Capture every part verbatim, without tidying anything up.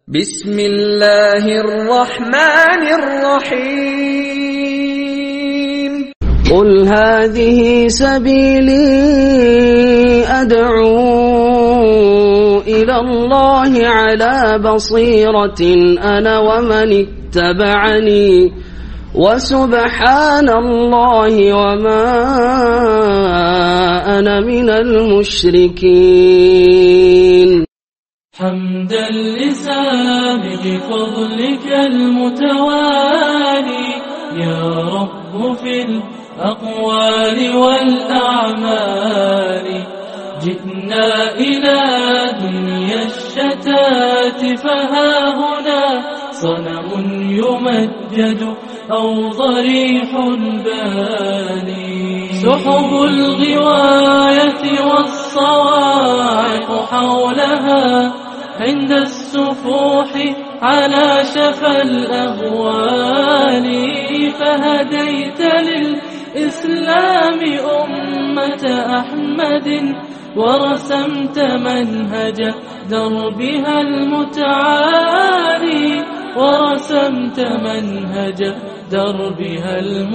بسم الله الرحمن الرحيم قل هذه سبيلي أدعو إلى الله على بصيرة أنا ومن اتبعني وسبحان الله وما أنا من المشركين. حمدا لسابق فضلك المتوالي يا رب في الأقوال والأعمال. جئنا إلى دنيا الشتات فها هنا صنم يمجد أو ضريح باني. سحب الغواية والصواعق حولها عند السفوح على شفا الأهوال. فهديت للإسلام أمة أحمد ورسمت منهج دربها المتعالي ورسمت منهج دربها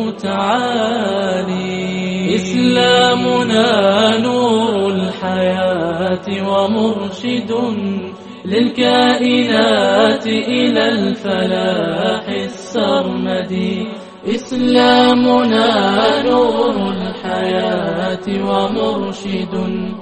المتعالي. إسلامنا نور الحياة ومرشد للكائنات إلى الفلاح السرمدي. إسلامنا نور الحياة ومرشد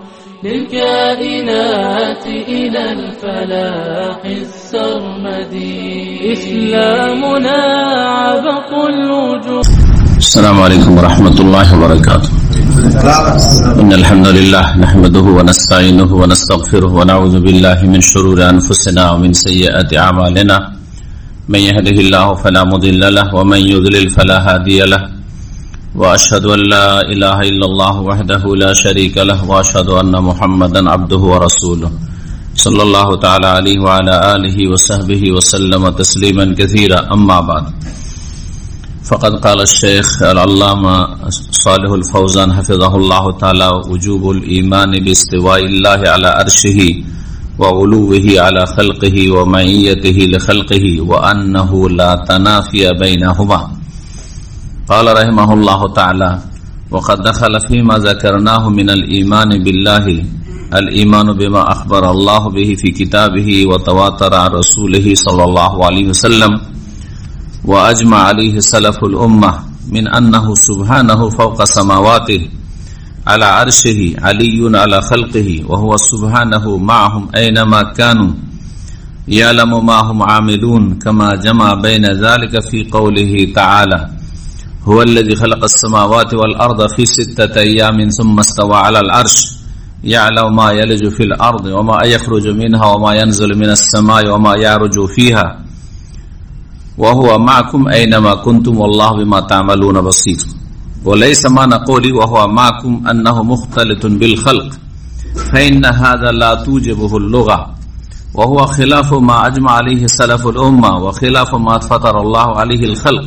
للكائنات إلى الفلاح السرمدي. إسلامنا عبق الوجوه. السلام عليكم ورحمة الله وبركاته. إن الحمد لله نحمده ونستعينه ونستغفره ونعوذ بالله من شرور أنفسنا ومن سيئات أعمالنا. من يهده الله فلا مضل له ومن يضلل فلا هادي له. وأشهد أن لا إله إلا الله وحده لا شريك له وأشهد أن محمدا عبده ورسوله صلى الله تعالى عليه وعلى آله وصحبه وسلم تسليما كثيرا. أما بعد فقد قال الشيخ العلامة صالح الفوزان حفظه الله تعالى وجوب الإيمان باستواء الله على عرشه وعلوه على خلقه ومعيته لخلقه وأنه لا تنافي بينهما. قال رحمه الله تعالى وقد دخل فيما ذكرناه من الإيمان بالله الإيمان بما أخبر الله به في كتابه وتواتر عن رسوله صلى الله عليه وسلم وأجمع عليه سلف الأمة من أنه سبحانه فوق سماواته على عرشه علي على خلقه وهو سبحانه معهم أينما كانوا يعلم ما هم عاملون كما جمع بين ذلك في قوله تعالى هو الذي خلق السماوات والأرض في ستة أيام ثم استوى على العرش يعلم ما يلج في الأرض وما يخرج منها وما ينزل من السماء وما يعرج فيها وهو معكم أينما كنتم والله بما تعملون بصير. وليس معنى قولي وهو معكم أنه مختلط بالخلق فإن هذا لا توجبه اللغة وهو خلاف ما أجمع عليه سلف الأمة وخلاف ما فطر الله عليه الخلق.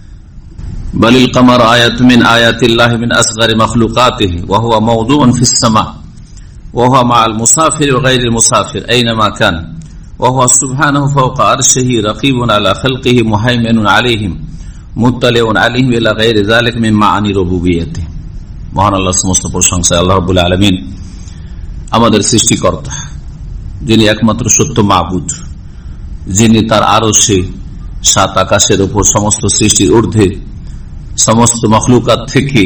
بل القمر آية من آيات الله من أصغر مخلوقاته وهو موضوع في السماء وهو مع المسافر وغير المسافر أينما كان وهو سبحانه فوق عرشه رقيب على خلقه مهيمن عليهم مطلع عليهم إلى غير ذلك من معاني ربوبيته. মহান আল্লাহর সমস্ত প্রশংসা আল্লাহ রাব্বুল আলামিন আমাদের সৃষ্টিকর্তা, যিনি একমাত্র সত্য মাবুদ, যিনি তার আরশে সাত আকাশের উপর সমস্ত সৃষ্টির ঊর্ধ্বে সমস্ত মখলুকাত থেকে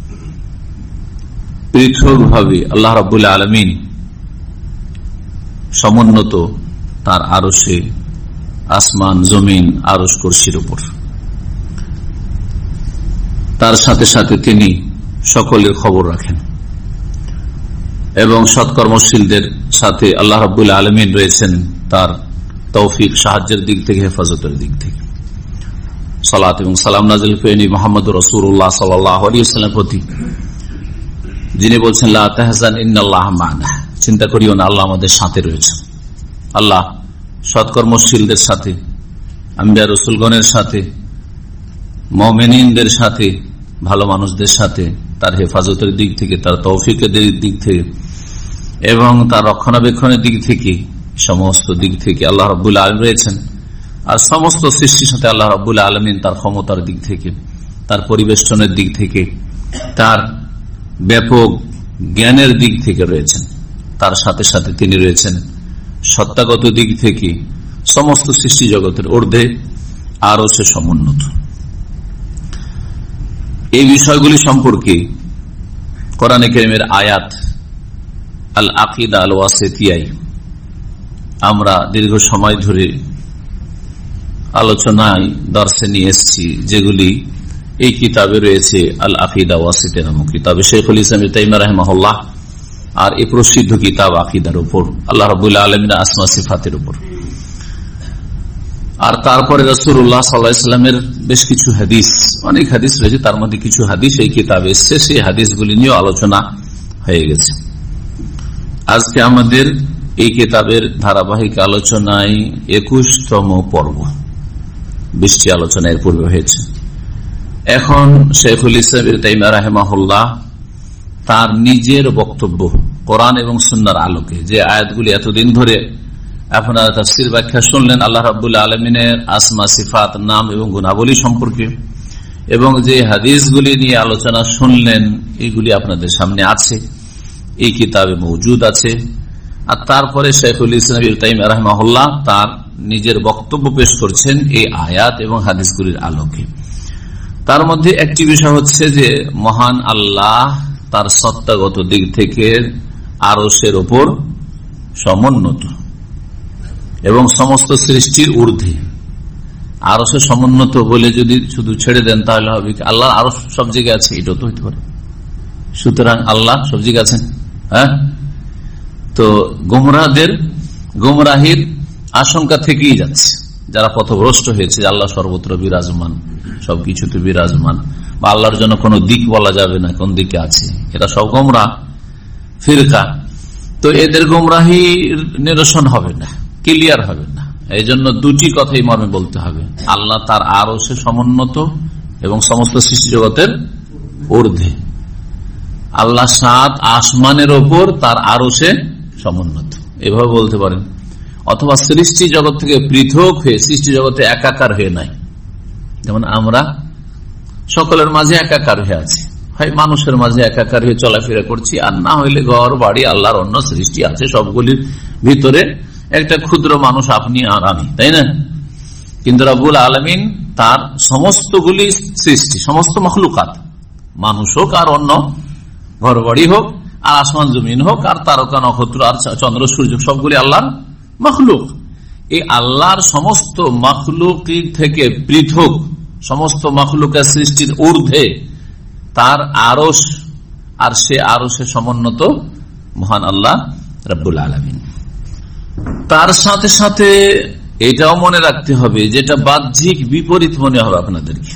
পৃথকভাবে আল্লাহ রাব্বুল আলামিন সমুন্নত তার আরশে আসমান জমিন আরশ কুরসির উপর। তার সাথে সাথে তিনি সকলের খবর রাখেন এবং সৎকর্মশীলদের সাথে আল্লাহ রাব্বুল আলামিন রয়েছেন তার তৌফিক সাহায্যের দিক থেকে, হেফাজতের দিক থেকে। সালাত এবং সালাম নাযিল করেনি মুহাম্মদুর রাসূলুল্লাহ সাল্লাল্লাহু আলাইহি ওয়াসাল্লামের প্রতি, যিনি বলছেন লা তাহজান ইন্নাল্লাহা মা'না, চিন্তা করিও না, আল্লাহ আমাদের সাথে রয়েছেন। আল্লাহ সৎকর্মশীলদের সাথে, আম্বিয়া রাসূলগণের সাথে, মুমিনদের সাথে, ভালো মানুষদের সাথে, তার হেফাজতের দিক থেকে, তার তৌফিকের দিক থেকে এবং তার রক্ষণাবেক্ষণের দিক থেকে সমস্ত দিক থেকে আল্লাহ রাব্বুল আলামিন রয়েছেন, আর সমস্ত সৃষ্টির সাথে আল্লাহ রাব্বুল আলামিন তার ক্ষমতার দিক থেকে, তার পরিবেষ্টনের দিক থেকে, তার ব্যাপক জ্ঞানের দিক থেকে রয়েছেন। তার সাথে সাথে তিনি রয়েছেন সত্তাগত দিক থেকে সমস্ত সৃষ্টি জগতের ঊর্ধ্বে আরো সে সমুন্নত। এই বিষয়গুলি সম্পর্কে কোরআনে কারীমের আয়াত আল আকিদা আল ওয়াসিতিয়ায় আমরা দীর্ঘ সময় ধরে আলোচনায় দর্শে নিয়ে এসেছি, যেগুলি এই কিতাবে রয়েছে আল আকিদা ওয়াসিতিয়া নামক কিতাবে শেখুল ইসলাম ইবনে তাইমিয়া রাহিমাহুল্লাহ, আর এই প্রসিদ্ধ কিতাব আকিদার উপর, আল্লাহ রাব্বুল আলামিনের আসমা সিফাতের উপর। আর তারপরে রাসূলুল্লাহ সাল্লাল্লাহু আলাইহি ওয়াসাল্লামের বেশ কিছু হাদিস, অনেক হাদিস রয়েছে, তার মধ্যে কিছু হাদিস এই কিতাবে এসেছে, সেই হাদিসগুলি নিয়ে আলোচনা হয়ে গেছে। আজকে আমাদের এই কিতাবের ধারাবাহিক আলোচনায় একুশতম পর্ব, বিশটি আলোচনা এর পূর্বে হয়েছে। এখন শেখুল ইসলাম ইবনে তাইমিয়া রাহিমাহুল্লাহ তার নিজের বক্তব্য কোরআন এবং সুন্নাহর আলোকে, যে আয়াতগুলি এতদিন ধরে আপনারা তাফসীর ব্যাখ্যা শুনলেন আল্লাহ রাব্বুল আলামিনের আসমা সিফাত, নাম এবং গুণাবলী সম্পর্কে, এবং যে হাদিসগুলি নিয়ে আলোচনা শুনলেন, এগুলি আপনাদের সামনে আছে, এই কিতাবে মওজুদ আছে। আর তারপরে শেখুল ইসলাম ইবনে তাইমিয়া রাহিমাহুল্লাহ তার নিজের বক্তব্য পেশ করছেন এই আয়াত এবং হাদিসগুলির আলোকে। তার মধ্যে একটি বিষয় হচ্ছে যে মহান আল্লাহ তার সত্তাগত দিক থেকে আরশের ওপর সমুন্নত এবং সমস্ত সৃষ্টির ঊর্ধ্বে। আরশে সমুন্নত বলে যদি শুধু ছেড়ে দেন তাহলে হবে কি আল্লাহ আরো সব জায়গায় আছে? এটাও তো হইতে পারে। সুতরাং আল্লাহ সব জায়গায় আছেন। হ্যাঁ, তো গোমরাহদের গোমরাহির আশঙ্কা থেকেই যাচ্ছে, যারা পথভ্রষ্ট হয়েছে, আল্লাহ সর্বত্র বিরাজমান, সবকিছুতে বিরাজমান, বা আল্লাহর জন্য কোনো দিক বলা যাবে না কোন দিকে আছে, এরা সব গোমরাহ ফিরকা। তো এদের গোমরাহির নিরসন হবে না, ক্লিয়ার হবে না। এই জন্য দুটি কথাই মর্মে বলতে হবে, আল্লাহ তার আরশে সমুন্নত এবং সমস্ত সৃষ্টি জগতের ঊর্ধ্বে। আল্লাহ সাত আসমানের ওপর তার আরশে সমুন্নত, এভাবে বলতে পারেন। অথবা সৃষ্টি জগৎ থেকে পৃথক হয়ে সৃষ্টি জগতে একাকার হয়ে নাই, যেমন আমরা সকলের মাঝে একাকার হয়ে আছি, হয় মানুষের মাঝে একাকার হয়ে চলাফেরা করছি, আর না হইলে ঘর বাড়ি আল্লাহর অন্য সৃষ্টি আছে, সবগুলির ভিতরে একটা ক্ষুদ্র মানুষ আপনি আর আমি, তাই না? কিন্তু রাব্বুল আলামিন তার সমস্তগুলি সৃষ্টি, সমস্ত মখলুকাত, মানুষ হোক আর অন্য ঘর বাড়ি হোক, আর আসমান জমিন হোক, আর তারকা নক্ষত্র আর চন্দ্র সূর্য, সবগুলি আল্লাহর মখলুক। এই আল্লাহর সমস্ত মখলুক থেকে পৃথক, সমস্ত মখলুকের সৃষ্টির ঊর্ধ্বে তার আরশ, আর সে আরশে সমুন্নত মহান আল্লাহ রাব্বুল আলামিন। তার সাথে সাথে এটাও মনে রাখতে হবে, যেটা বাহ্যিক বিপরীত মনে হবে আপনাদেরকে,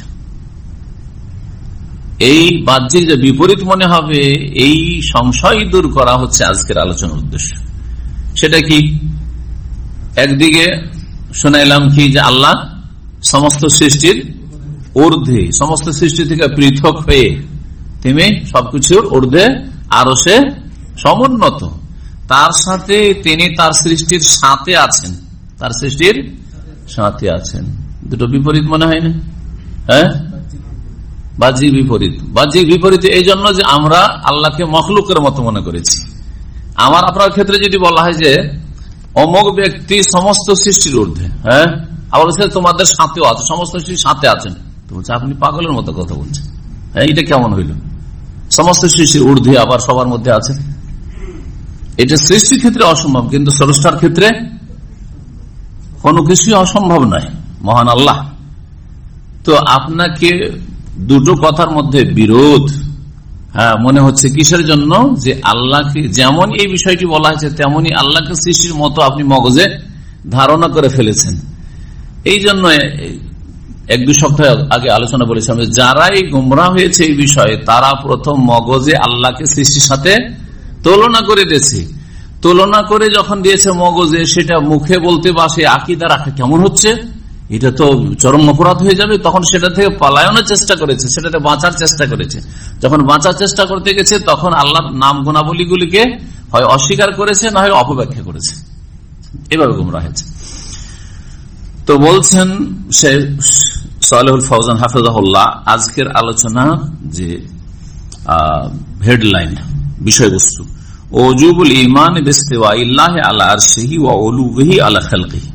এই বাহ্যিক যে বিপরীত মনে হবে, এই সংশয় দূর করা হচ্ছে আজকের আলোচনার উদ্দেশ্য। সেটা কি? একদিকে শুনাইলাম কি যে আল্লাহ সমস্ত সৃষ্টির ঊর্ধ্বে, সমস্ত সৃষ্টি থেকে পৃথক হয়ে তিনি সবকিছুর ঊর্ধ্বে আরশে সমুন্নত, তার সাথে তিনি তার সৃষ্টির সাথে আছেন, তার সৃষ্টির সাথে আছেন। দুটো বিপরীত মনে হয় না? হ্যাঁ, বাহ্যিক বিপরীত। বাহ্যিক বিপরীত এই জন্য যে আমরা আল্লাহকে মখলুকের মতো মনে করেছি। আমার আপনার ক্ষেত্রে যদি বলা হয় যে অমুক ব্যক্তি সমস্ত সৃষ্টির ঊর্ধ্বে, হ্যাঁ, আবার তোমাদের সাথেও আছে, সমস্ত সৃষ্টির সাথে আছেন, তো বলছে আপনি পাগলের মতো কথা বলছেন। হ্যাঁ, এটা কেমন হইল? সমস্ত সৃষ্টির ঊর্ধ্বে আবার সবার মধ্যে আছে, এটা সৃষ্টির ক্ষেত্রে অসম্ভব, কিন্তু স্রষ্টার ক্ষেত্রে কোনো কিছুই অসম্ভব নয়, মহান আল্লাহ। তো আপনাকে দুটো কথার মধ্যে বিরোধ হ্যাঁ মনে হচ্ছে, কিসের জন্য? যে আল্লাহকে যেমন এই বিষয়টি বলা হয়েছে তেমনি আল্লাহকে সৃষ্টির মতো আপনি মগজে ধারণা করে ফেলেছেন। এই জন্য এক দুই সপ্তাহ আগে আলোচনা বলেছিলাম, যারা এই গুমরাহ হয়েছে এই বিষয়ে, তারা প্রথম মগজে আল্লাহকে সৃষ্টির সাথে তুলনা করে দিয়েছে। তুলনা করে যখন দিয়েছে মগজে, সেটা মুখে বলতে বা সে আকীদা রাখা কেমন হচ্ছে, এটা তো চরম অপরাধ হয়ে যাবে। তখন সেটা থেকে পলায়নের চেষ্টা করেছে, সেটাতে বাঁচার চেষ্টা করেছে। যখন বাঁচার চেষ্টা করতে গেছে, তখন আল্লাহর নাম গুণাবলীগুলিকে হয় অস্বীকার করেছে, না হয় অপব্যাখ্যা করেছে। এভাবে গুমরাহ হয়েছে। তো বলছেন শেখ সালেহুল ফওজান হাফিজাহুল্লাহ, আজকের আলোচনা যে হেডলাইন, বিষয়বস্তু, ওজুবুল ঈমান বিস্তিওয়াইল্লাহি আলা আরশিহি ওয়া উলুহি আলা খালকিহি,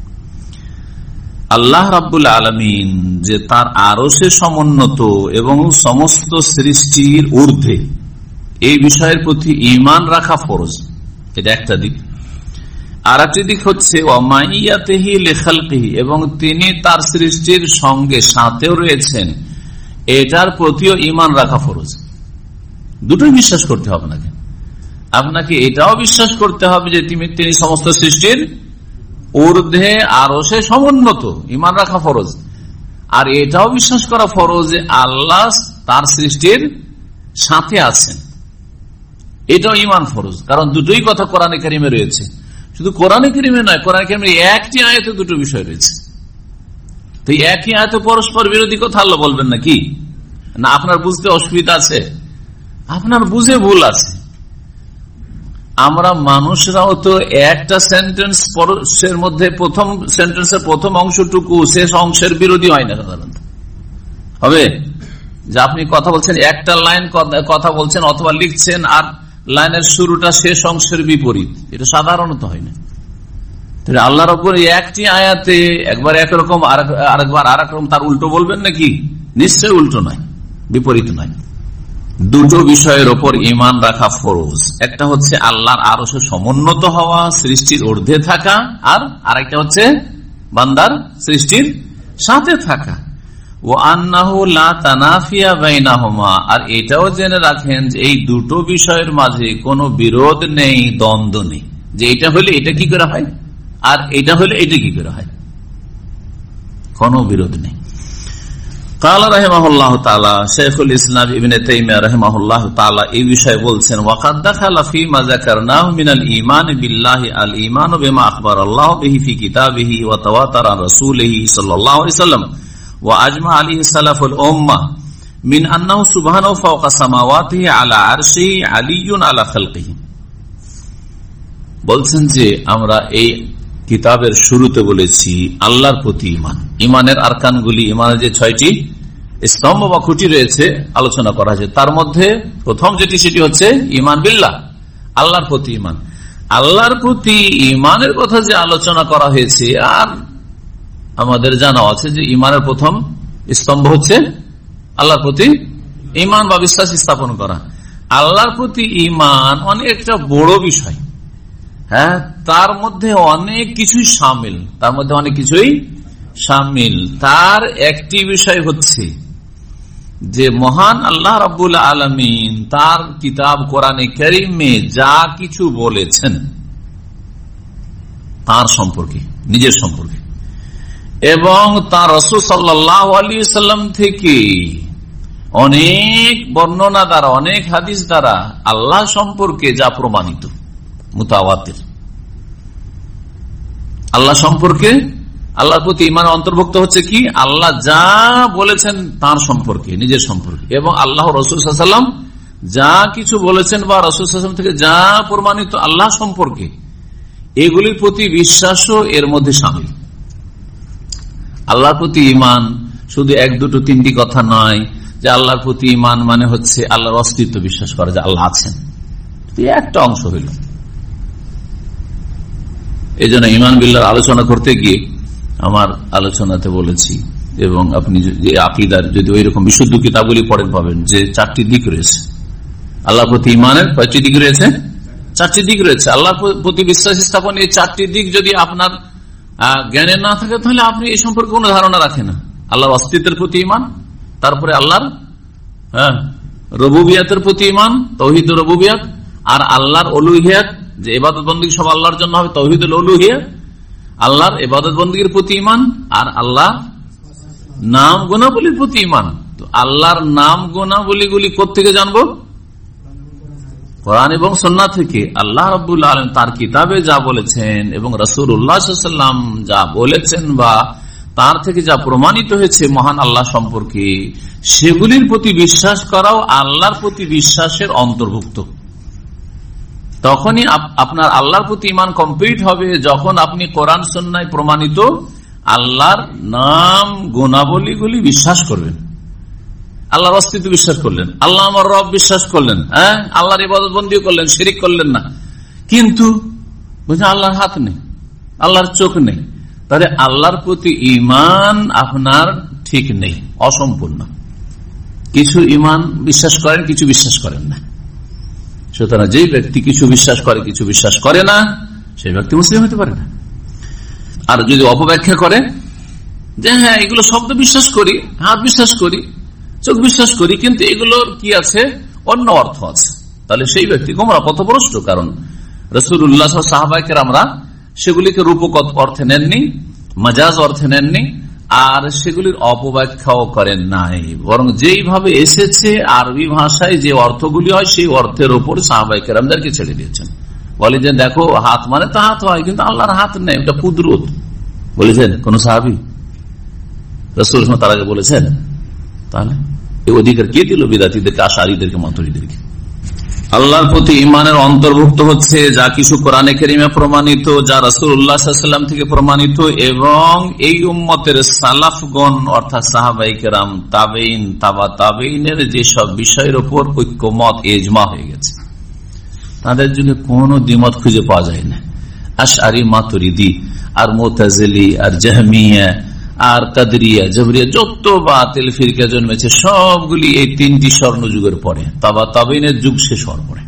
আল্লাহ রাব্বুল আলামিন যে তার আরশে সমুন্নত এবং সমস্ত সৃষ্টির ঊর্ধ্বে, এই বিষয়ের প্রতি ঈমান রাখা ফরজ। এটা একটা দিক। আর একটি দিক হচ্ছে ওয়ামাইয়াতিহি লিখালকিহি, এবং তিনি তার সৃষ্টির সঙ্গে সাথেও রয়েছেন, এটার প্রতিও ঈমান রাখা ফরজ। দুটোই বিশ্বাস করতে হবে নাকি? আপনাকে এটাও বিশ্বাস করতে হবে যে তিনি তিনি সমস্ত সৃষ্টির ঊর্ধ্বে আরশে সমুন্নত, ঈমান রাখা ফরজ। আর এটাও বিশ্বাস করা ফরজ যে আল্লাহ তার সৃষ্টির সাথে আছেন, এটাও ঈমান ফরজ। কারণ দুটোই কথা কোরআনে কারিমে রয়েছে। শুধু কোরআনে কারিমে নয়, কোরআনে কারিমে একটি আয়াতে দুটো বিষয় রয়েছে। তো একই আয়াতে পরস্পর বিরোধী কথা আল্লাহ বলবেন নাকি? না, আপনার বুঝতে অসুবিধা আছে, আপনার বুঝে ভুল আছে। আমরা মানুষরাও তো একটা সেন্টেন্স এর মধ্যে প্রথম সেন্টেন্সের প্রথম অংশটুকু শেষ অংশের বিরোধী হয় না সাধারণত। হবে যে আপনি কথা বলছেন, একটা লাইন কথা বলছেন অথবা লিখছেন, আর লাইনের শুরুটা শেষ অংশের বিপরীত, এটা সাধারণত হয় না। আল্লাহ রাব্বুল একটি আয়াতে একবার একরকম আরেকবার আর এক রকম, তার উল্টো বলবেন নাকি? নিশ্চয় উল্টো নয়, বিপরীত নয়। দুটো বিষয়ের ওপর ঈমান রাখা ফরজ। একটা হচ্ছে আল্লাহর আরশে সমুন্নত হওয়া, সৃষ্টির ঊর্ধ্বে থাকা, আর আরেকটা হচ্ছে বান্দার সৃষ্টির সাথে থাকা। ও আন্নাহু লা তানাফিয়া বাইনাহুমা, আর এটাও জেনে রাখেন যে এই দুটো বিষয়ের মাঝে কোনো বিরোধ নেই, দ্বন্দ্ব নেই, যে এটা হলে এটা কি করে হয় আর এটা হলে এটা কি করে হয়, কোনো বিরোধ নেই। قال رحمه الله تعالى شيخ الاسلام ابن تيميه رحمه الله تعالى এই বিষয়ে বলছেন, وقد دخل فيما ذكرناه من الايمان بالله الايمان بما اخبر الله به في كتابه وتواتر عن رسوله صلى الله عليه وسلم واجمع عليه سلف الامه من انه سبحانه فوق سماواته على عرشه علي على خلقه। বলছেন যে আমরা এই কিতাবের শুরুতে বলেছি আল্লাহর প্রতি ঈমান, ঈমানের আরকানগুলি, ঈমানের যে ছয়টি স্তম্ভ বা খুঁটি রয়েছে আলোচনা করা হয়েছে। তার মধ্যে প্রথম যেটি সেটি হচ্ছে ঈমান বিল্লাহ, আল্লাহর প্রতি ঈমান। আল্লাহর প্রতি ঈমানের কথা যে আলোচনা করা হয়েছে, আর আমাদের জানা আছে যে ঈমানের প্রথম স্তম্ভ হচ্ছে আল্লাহর প্রতি ঈমান বা বিশ্বাস স্থাপন করা। আল্লাহর প্রতি ঈমান অনেকটা বড় বিষয়, হ্যাঁ, তার মধ্যে অনেক কিছুই শামিল, তার মধ্যে অনেক কিছুই শামিল। তার একটি বিষয় হচ্ছে যে মহান আল্লাহ রাব্বুল আলামিন তার কিতাব কোরআনে কারীমে যা কিছু বলেছেন তার সম্পর্কে, নিজের সম্পর্কে, এবং তার রাসূল সাল্লাল্লাহু আলাইহি ওয়াসাল্লাম থেকে অনেক বর্ণনা দ্বারা, অনেক হাদিস দ্বারা আল্লাহ সম্পর্কে যা প্রমাণিত, মুতাওয়াতির। আল্লাহ সম্পর্কে, আল্লাহর প্রতি ঈমান অন্তর্ভুক্ত হচ্ছে কি? আল্লাহ যা বলেছেন তার সম্পর্কে, নিজের সম্পর্কে, এবং আল্লাহ রাসূল সাল্লাল্লাহু আলাইহি ওয়াসাল্লাম যা কিছু বলেছেন বা রাসূল সাল্লাল্লাহু আলাইহি ওয়াসাল্লাম থেকে যা প্রমাণিত আল্লাহ সম্পর্কে, এগুলির প্রতি বিশ্বাসও এর মধ্যে শামিল। আল্লাহর প্রতি ঈমান শুধু এক দুটো তিনটি কথা নয়, যে আল্লাহর প্রতি ঈমান মানে হচ্ছে আল্লাহর অস্তিত্ব বিশ্বাস করা, যে আল্লাহ আছেন, একটা অংশ হইল। এই জন্য ঈমান বিল্লাহর আলোচনা করতে গিয়ে আমার আলোচনাতে বলেছি, এবং আপনি যে আকীদার যদি ওই রকম বিশুদ্ধ কিতাবগুলি পড়েন পাবেন যে চারটি দিক রয়েছে আল্লাহর প্রতি ঈমানের। কয়টি দিক রয়েছে? চারটি দিক রয়েছে আল্লাহর প্রতি বিশ্বাস স্থাপন। এই চারটি দিক যদি আপনার জ্ঞানে না থাকে, তাহলে আপনি এই সম্পর্কে কোনো ধারণা রাখেন না। আল্লাহর অস্তিত্বের প্রতি ঈমান, তারপরে আল্লাহর হ্যাঁ রুবুবিয়াতের প্রতি ঈমান, তাওহীদ রুবুবিয়াত, আর আল্লাহর উলুহিয়াত, যে ইবাদত বন্দেগী সব আল্লাহর জন্য হবে, তাওহীদুল উলুহিয়াত, আল্লাহর ইবাদত বন্দেগীর প্রতি ঈমান, আর আল্লাহ নাম গুণাবলীর প্রতি ঈমান। তো আল্লাহর নাম গুণাবলীগুলি কোত্থেকে জানবো? কোরআন এবং সুন্নাহ থেকে। আল্লাহ রাব্বুল আলামিন তার কিতাবে যা বলেছেন এবং রাসূলুল্লাহ সাল্লাল্লাহু আলাইহি ওয়াসাল্লাম যা বলেছেন বা তার থেকে যা প্রমাণিত হয়েছে মহান আল্লাহ সম্পর্কে, সেগুলির প্রতি বিশ্বাস করাও আল্লাহর প্রতি বিশ্বাসের অন্তর্ভুক্ত। তখনই আপনার আল্লাহর প্রতি ঈমান কমপ্লিট হবে যখন আপনি কোরআন সুন্নাহয় প্রমাণিত আল্লাহর নাম গুণাবলীগুলি বিশ্বাস করবেন, আল্লাহর অস্তিত্ব বিশ্বাস করলেন, আল্লাহ আমার রব বিশ্বাস করলেন, হ্যাঁ আল্লাহর ইবাদত বন্দী করলেন, শিরিক করলেন না। কিন্তু বুঝলেন আল্লাহর হাত নেই, আল্লাহর চোখ নেই, তাহলে আল্লাহর প্রতি ঈমান আপনার ঠিক নেই, অসম্পূর্ণ। কিছু ঈমান বিশ্বাস করেন, কিছু বিশ্বাস করেন না। সুতরাং যে ব্যক্তি কিছু বিশ্বাস করে কিছু বিশ্বাস করে না, সেই ব্যক্তি মুসলিম হতে পারে না। আর যদি অপব্যাখ্যা করে যে হ্যাঁ এগুলো শব্দ বিশ্বাস করি, হাত বিশ্বাস করি, চোখ বিশ্বাস করি, কিন্তু এগুলোর কি আছে, অন্য অর্থ আছে, তাহলে সেই ব্যক্তি গোমরা পথভ্রষ্ট। কারণ রাসূলুল্লাহ সাহাবায়ে কেরামরা সেগুলিকে রূপক অর্থে নেননি, মাজাজ অর্থে নেননি, আর সেগুলির অপব্যাখ্যাও করেন নাই, বরং যেইভাবে এসেছে আরবি ভাষায় যে অর্থগুলি হয় সেই অর্থের উপর সাহাবায়ে কেরামদেরকে ছেড়ে দিয়েছেন। বলে যে দেখো হাত মানে তো হাত হয়, কিন্তু আল্লাহর হাত নেই, ওটা কুদরত। বলেছেন কোন সাহাবী? রাসূল তার আগে বলেছেন? তাহলে এই অধিকার কে দিল বিদাতীদেরকে, আশারীদেরকে, মাতুরীদেরকে? আল্লাহর প্রতি ঈমানের অন্তর্ভুক্ত হচ্ছে যা কিছু কোরআনে কারিমে প্রমাণিত, যা রাসূলুল্লাহ সাল্লাল্লাহু আলাইহি ওয়াসাল্লাম থেকে প্রমাণিত, এবং এই উম্মতের সালাফগণ অর্থাৎ সাহাবায়ে কেরাম, তাবেঈন, তাবা তাবেঈনের যেসব বিষয়ের উপর ঐক্যমত, ইজমা হয়ে গেছে, তাদের জন্য কোনো দ্বিমত খুঁজে পাওয়া যায় না। আশআরী, মাতুরিদি, আর মুতাজিলি, আর জাহমিয়া, আর কাদরিয়া, জবরিয়া, যত বাতিল ফিরকা জন্মেছে সবগুলি এই তিনটি স্বর্ণ যুগের পরে, তাবা তাবেঈনের যুগ শেষ হওয়ার পরে।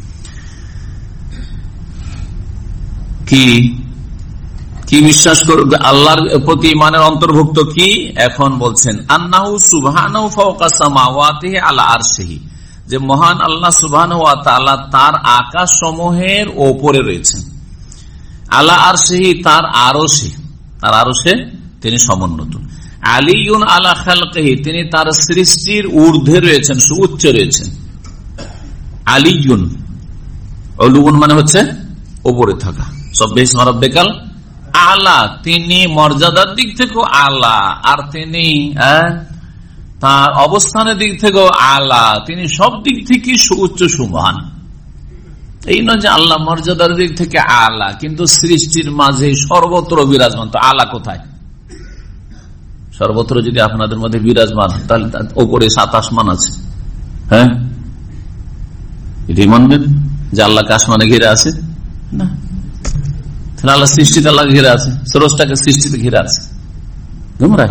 কি কি বিশ্বাস করবে আল্লাহর প্রতি ঈমানের অন্তর্ভুক্ত কি? এখন বলছেন আন্নাহু সুবহানাহু ফাওকা সামাওয়াতিহি আলা আরশিহি, যে মহান আল্লাহ সুবহানাহু ওয়া তাআলা তার আকাশ সমূহের ওপরে রয়েছেন, আলা আরশিহি তার আরশে, তার আরশে তিনি সমুন্নত, আলিয়ুন আলা খালকিহি তিনি তার সৃষ্টির ঊর্ধ্বে রয়েছেন, সুউচ্চ রয়েছেন। আলিয়ুন, উলুন মানে হচ্ছে ওপরে থাকা, সাব্বিহিসমা রাব্বিকাল আলা, তিনি মর্যাদার দিক থেকেও আলা, আর তিনি তার অবস্থানের দিক থেকেও আলা, তিনি সব দিক থেকে সুউচ্চ সুমহান। এই নয় যে আল্লাহ মর্যাদার দিক থেকে আলা, কিন্তু সৃষ্টির মাঝে সর্বত্র বিরাজমান, তো আলা কোথায়? সর্বত্র যদি আপনাদের মধ্যে বিরাজমান, তাহলে ওপরে সাত আসমান আছে, হ্যাঁ এটাই মানবেন যে আল্লাহকে আসমানে ঘিরে আছে? না, তাহলে আল্লাহ সৃষ্টিতে আল্লাহ ঘিরে আছে, স্রষ্টাকে সৃষ্টিতে ঘিরে আছে, গুমরাহ।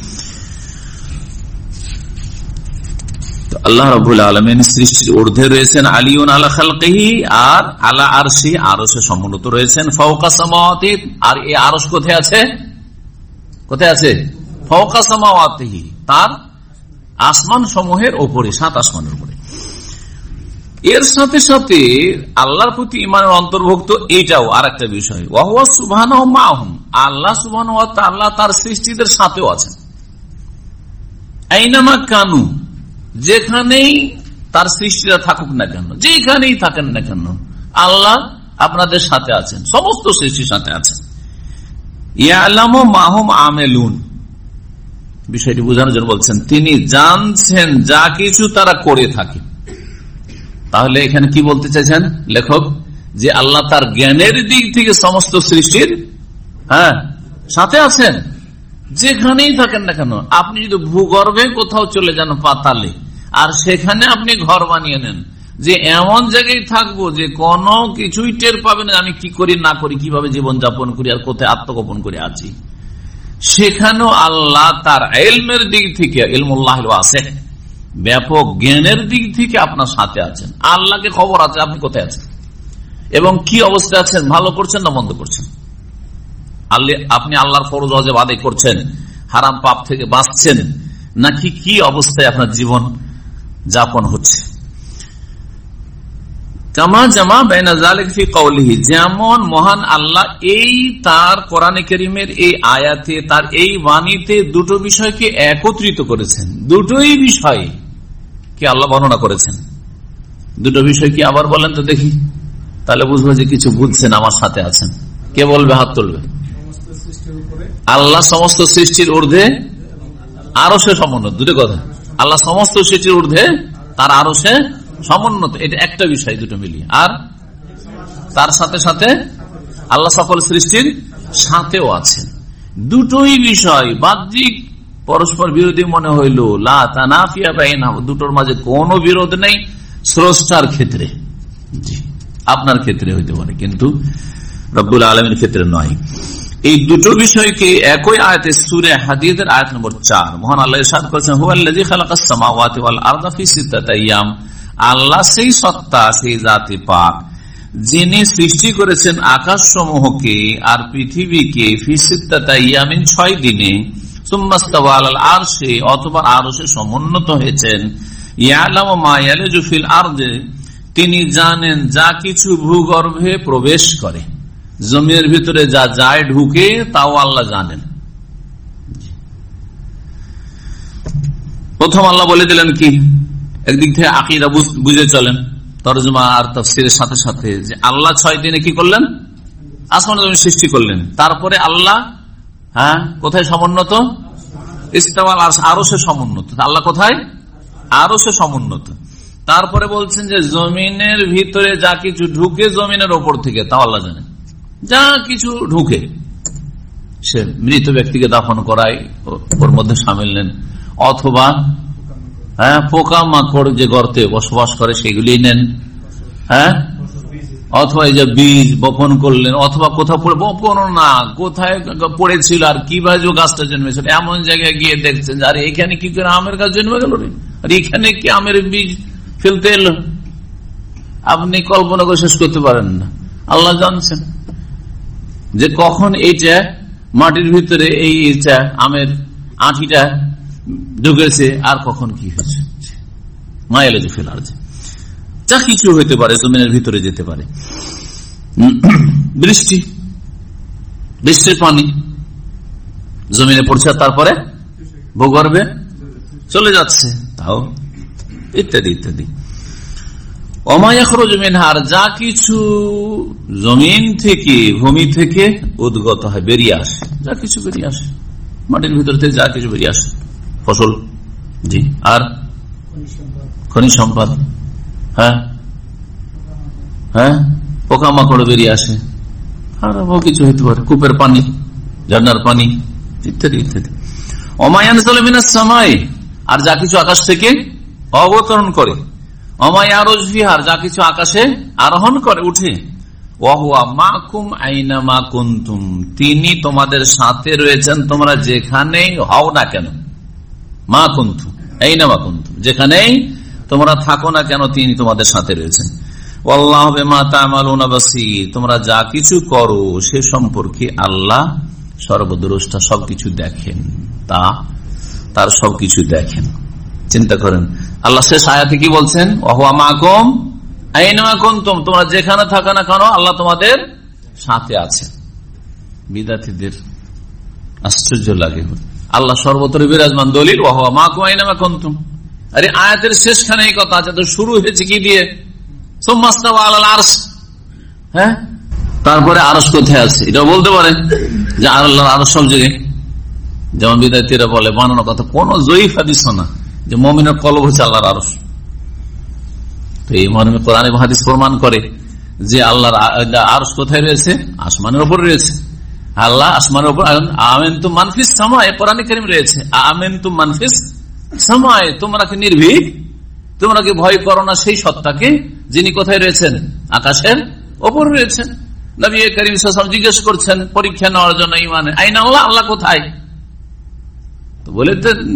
আল্লাহ রাব্বুল আলামিন সৃষ্টির ঊর্ধ্বে রয়েছেন, আলিয়ুন আলা খালকিহি, আর আলা আরশি আরশে সমুন্নত রয়েছেন, ফাওকা সামাওয়াতি, আর এই আরশ কোথায় আছে? কোথায় আছে? ফাওকা সামাওয়াতিহি, তার আসমান সমূহের উপরে, সাত আসমানের উপরে। এর সাথে সাথে আল্লাহর প্রতি ঈমানের অন্তর্ভুক্ত এটাও আর একটা বিষয়, ওয়া হুয়া সুবহানাহু মাআহুম, আল্লাহ সুবহানাহু ওয়া তাআলা তার সৃষ্টিদের সাথেও আছেন। আইনামা কানু, যেখানেই তার সৃষ্টিরা থাকুক না কেন, যেখানেই থাকেন না কেন, আল্লাহ আপনাদের সাথে আছেন, সমস্ত সৃষ্টির সাথে আছেন। ইয়ালামু মা হুম আমেলুন, বিষয়টি বোঝানোর জন্য বলছেন তিনি জানছেন যা কিছু তারা করে থাকে। তাহলে এখানে কি বলতে চাইছেন লেখক? যে আল্লাহ তার জ্ঞানের দিক থেকে সমস্ত সৃষ্টির হ্যাঁ সাথে আছেন, যেখানেই থাকেন না কেন। আপনি যদি ভূগর্ভে কোথাও চলে যান, পাতালে, আর সেখানে আপনি ঘর বানিয়ে নেন, যে এমন জায়গায় থাকবো যে কোনো কিছুই টের পাবেন আমি কি করি না করি, কিভাবে জীবন যাপন করি, আর কোথায় আত্মগোপন করে আছি, সেখানেও আল্লাহ তার ইলমের দিক থেকে, ইলমুল্লাহ আছে, ব্যাপক জ্ঞানের দিক থেকে আপনার সাথে আছেন। আল্লাহকে খবর আছে আপনি কোথায় আছেন এবং কি অবস্থায় আছেন, ভালো করছেন না মন্দ করছেন। আল্লাহ আপনি আল্লাহর ফরজ ওয়াজিব আদায় করছেন, হারাম পাপ থেকে বাঁচছেন, নাকি কি অবস্থায় আপনার জীবন যাপন হচ্ছে। কামা জামা বাইনা যালিক ফি কওলিহি, যেমন মহান আল্লাহ এই তার কোরআনে কারীমের এই আয়াতে, তার এই বাণীতে দুটো বিষয়কে একত্রিত করেছেন। দুটোই বিষয় কি আল্লাহ বর্ণনা করেছেন। দুটো বিষয় কি আবার বলেন তো দেখি, তাহলে বুঝবো যে কিছু বুঝছেন, আমার সাথে আছেন। কে বলবে? হাত তুলবে। আল্লাহ সমস্ত সৃষ্টির ঊর্ধ্বে, আরশে সমুন্নত। দুটো কথা, আল্লাহ সমস্ত সৃষ্টির ঊর্ধ্বে, তার আরশে সমুন্নত, এটা একটা বিষয়, দুটো মিলিয়ে। আর তার সাথে সাথে আল্লাহ সকল সৃষ্টির সাথেও আছেন। দুটোই বিষয় বাহ্যিক পরস্পর বিরোধী মনে হইল, লা তানাফিয়া বাইনাহুমা, দুটোর মাঝে কোনো বিরোধ নেই স্রষ্টার ক্ষেত্রে, আপনার ক্ষেত্রে হইতে পারে কিন্তু রব্বুল আলামিনের ক্ষেত্রে নয়। এই দুটো বিষয়কে একই আয়াতে সূরা হাদীদের আয়াত নম্বর চার মহান আল্লাহ ইরশাদ করেছেন, হুয়াল্লাযী খালাকাস সামাওয়াতি ওয়াল আরদা ফি সিত্তাতি আইয়াম, আল্লাহ সেই সত্তা, সেই জাতি পাক যিনি সৃষ্টি করেছেন আকাশসমূহকে আর পৃথিবীকে ফি সিত্তাতি আইয়ামিন, ছয় দিনে, সুম্মা ইস্তাওয়া আলাল আরশি, অথবা আরশে সমুন্নত হয়েছেন, ইয়ালামু মা ইয়ালিজু ফিল আরদি, তিনি জানেন যা কিছু ভূগর্ভে প্রবেশ করে, জমির ভিতরে যা যায় ঢুকে তাও আল্লাহ জানেন। প্রথম আল্লাহ বলে দিলেন কি, একদিক থেকে আকীদা বুঝে চলেন তরজমা আর তাফসীরের সাথে সাথে, যে আল্লাহ ছয় দিনে কি করলেন, আসমান জমিন সৃষ্টি করলেন। তারপরে আল্লাহ হ্যাঁ কোথায় সমুন্নত, ইস্তাওয়াল আরশ, আরশে সমুন্নত। আল্লাহ কোথায়, আরশে সমুন্নত। তারপরে বলছেন যে জমিনের ভিতরে যা কিছু ঢুকে জমিনের ওপর থেকে তাও আল্লাহ জানেন, যা কিছু ঢুকে, সে মৃত ব্যক্তিকে দাফন করায় ওর মধ্যে সামিল নেন, অথবা হ্যাঁ পোকা মাকড় যে গর্তে বসবাস করে সেগুলি নেন, হ্যাঁ অথবা এই যে বীজ বপন করলেন, অথবা কোথাও বপন না কোথায় পড়েছিল আর কিভাবে গাছটা জন্মেছিল, এমন জায়গায় গিয়ে দেখছেন আর এখানে কি করে আমের গাছ জন্মে গেল রে, আর এখানে কি আমের বীজ ফেলতে এলো, আপনি কল্পনা করে শেষ করতে পারেন না। আল্লাহ জানছেন যে কখন এইটা মাটির ভিতরে এই আমের আঠিটা ঢুকেছে আর কখন কি হয়েছে, মায়ালাজু ফিল আরদি, যা কিছু হইতে পারে জমিনের ভিতরে যেতে পারে। বৃষ্টি, বৃষ্টির পানি জমিনে পড়ছে তারপরে ভূগর্ভে চলে যাচ্ছে, তাও ইত্যাদি ইত্যাদি। অমায়াখরুজু মিনহা, যা কিছু জমিন থেকে ভূমি থেকে উদ্গত হয়, বেরিয়ে আসে, যা কিছু বেরিয়ে আসে মাটির ভিতর থেকে, যা কিছু বেরিয়ে আসে, ফসল, জি, আর খনিজ সম্পদ, হ্যাঁ হ্যাঁ পোকামাকড় বেরিয়ে আসে, আর কিছু হইতে পারে, কূপের পানি, ঝর্ণার পানি, ইত্যাদি ইত্যাদি। অমায়ানজালু মিনাস সামাই, আর যা কিছু আকাশ থেকে অবতরণ করে, অমায়ারুজ ফিহা, যা কিছু আকাশে আরোহণ করে উঠে, ওয়াহুয়া মাকুম আইনামা কুনতুম, তিনি তোমাদের সাথে রয়েছেন তোমরা যেখানেই হও না কেন, মা কুনতুম আইনামা কুনতুম, যেখানেই তোমরা থাকো না কেন তিনি তোমাদের সাথে রয়েছেন। ওয়াল্লাহু বিমা তা'মালুনা বাসীর, তোমরা যা কিছু করো সে সম্পর্কে আল্লাহ সর্বদ্রষ্টা, সবকিছু দেখেন, তা তার সবকিছু দেখেন। চিন্তা করেন আল্লাহ শেষ আয়াতে কি বলছেন, ওয়াহুয়া মাকুম আইনামা কুনতুম, তোমরা যেখানে থাকো না কেন আল্লাহ তোমাদের সাথে আছেন। বিদাতীদের আশ্চর্য লাগে, আল্লাহ সর্বত্র বিরাজমান, দলিল ওয়াহুয়া মাকুম আইনামা কুনতুম। আরে আয়াতের শেষখানে এই কথা আছে, তো শুরু হয়েছে কি দিয়ে, সুম্মা ইস্তাওয়া আলাল আরশ, হ্যাঁ তারপরে আরশ কোথায় আছে এটা বলতে পারেন যে আল্লাহর আরশ সব জায়গায়, যেমন বিদাতীরা বলে বানানো কথা, কোন জয়ীফ হাদিস না যে মুমিনের কলব হচ্ছে আল্লাহর আরশ। তো এই মর্মে কোরআন এবং হাদিস প্রমাণ করে যে আল্লাহর আরশ কোথায় রয়েছে, আসমানের উপর রয়েছে। আল্লাহ আসমানের উপর, আমিনতুম মান ফিস সামায়ে, কোরআনে কারীম রয়েছে আমিনতুম মান ফিস সামায়ে, তোমরা কি নির্ভীক, তোমরা কি ভয় করো না সেই সত্তাকে যিনি কোথায় রয়েছেন, আকাশের উপর রয়েছেন। নবী করিম সাল্লাল্লাহু আলাইহি ওয়াসাল্লাম জিজ্ঞেস করছেন পরীক্ষা নেওয়ার জন্য ঈমানে, আইনা আল্লাহ, আল্লাহ কোথায়? তো বলে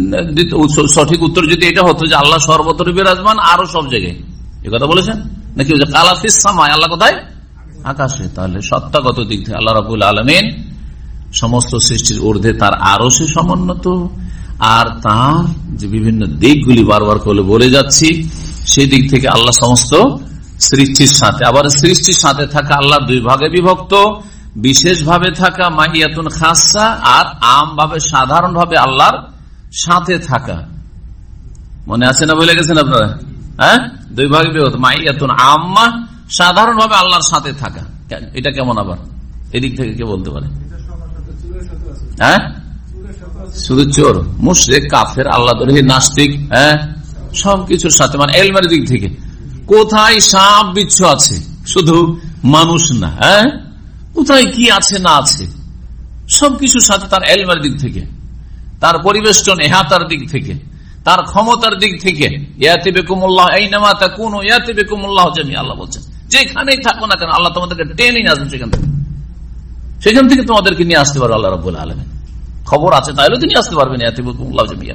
সঠিক উত্তর যদি এটা হতো যে আল্লাহ সর্বত্র বিরাজমান, আরো সব জায়গায়, এই কথা বলেছেন নাকি কালা ফিস সামায়ে, আল্লাহ কোথায়, আকাশে, তাহলে সত্তাগত দিক থেকে আল্লাহ রাব্বুল আলামিন সমস্ত সৃষ্টির ঊর্ধ্বে, তার আরশে সমুন্নত, আর তার যে বিভিন্ন দিকগুলি বারবার করে বলে যাচ্ছি সেই দিক থেকে আল্লাহ সমস্ত সৃষ্টির সাথে, আবার সৃষ্টির সাথে থাকা আল্লাহ দুই ভাগে বিভক্ত, বিশেষ ভাবে থাকা মাহিয়াতুন খাসা, আর আম ভাবে সাধারণ ভাবে আল্লাহর সাথে থাকা। মনে আছে না, বলে গেছেন আপনারা, হ্যাঁ দুই ভাগে বিভক্ত, মাহিয়াতুন আম্মা, সাধারণ ভাবে আল্লাহর সাথে থাকা। এটা কেমন আবার এদিক থেকে কে বলতে পারে? হ্যাঁ শুধু চোর, মুশরিক, কাফের, আল্লাহ দ্রোহী, নাস্তিক, হ্যাঁ সবকিছুর সাথে, মানে এলমের দিক থেকে কোথায় সাপ বিচ্ছু আছে, শুধু মানুষ না। হ্যাঁ, কোথায় কি আছে না আছে সবকিছুর সাথে তার এলমের দিক থেকে, তার পরিবেষ্টন এহাতার দিক থেকে, তার ক্ষমতার দিক থেকে। ইয়াতি বিকুমুল্লাহ আইনামা তাকুনু ইয়াতি বিকুমুল্লাহ জামিআ, আল্লাহ বলছেন যেখানেই থাকো না কেন আল্লাহ তোমাদেরকে টেনে নিয়ে আসবেন সেখান থেকে, সেখান থেকে তোমাদেরকে নিয়ে আসতে পারবে আল্লাহ রাব্বুল আলামিন। খবর আছে তাহলে তিনি আসতে পারবেন ইয়াতি বিকুমুল্লাহ জামিআ।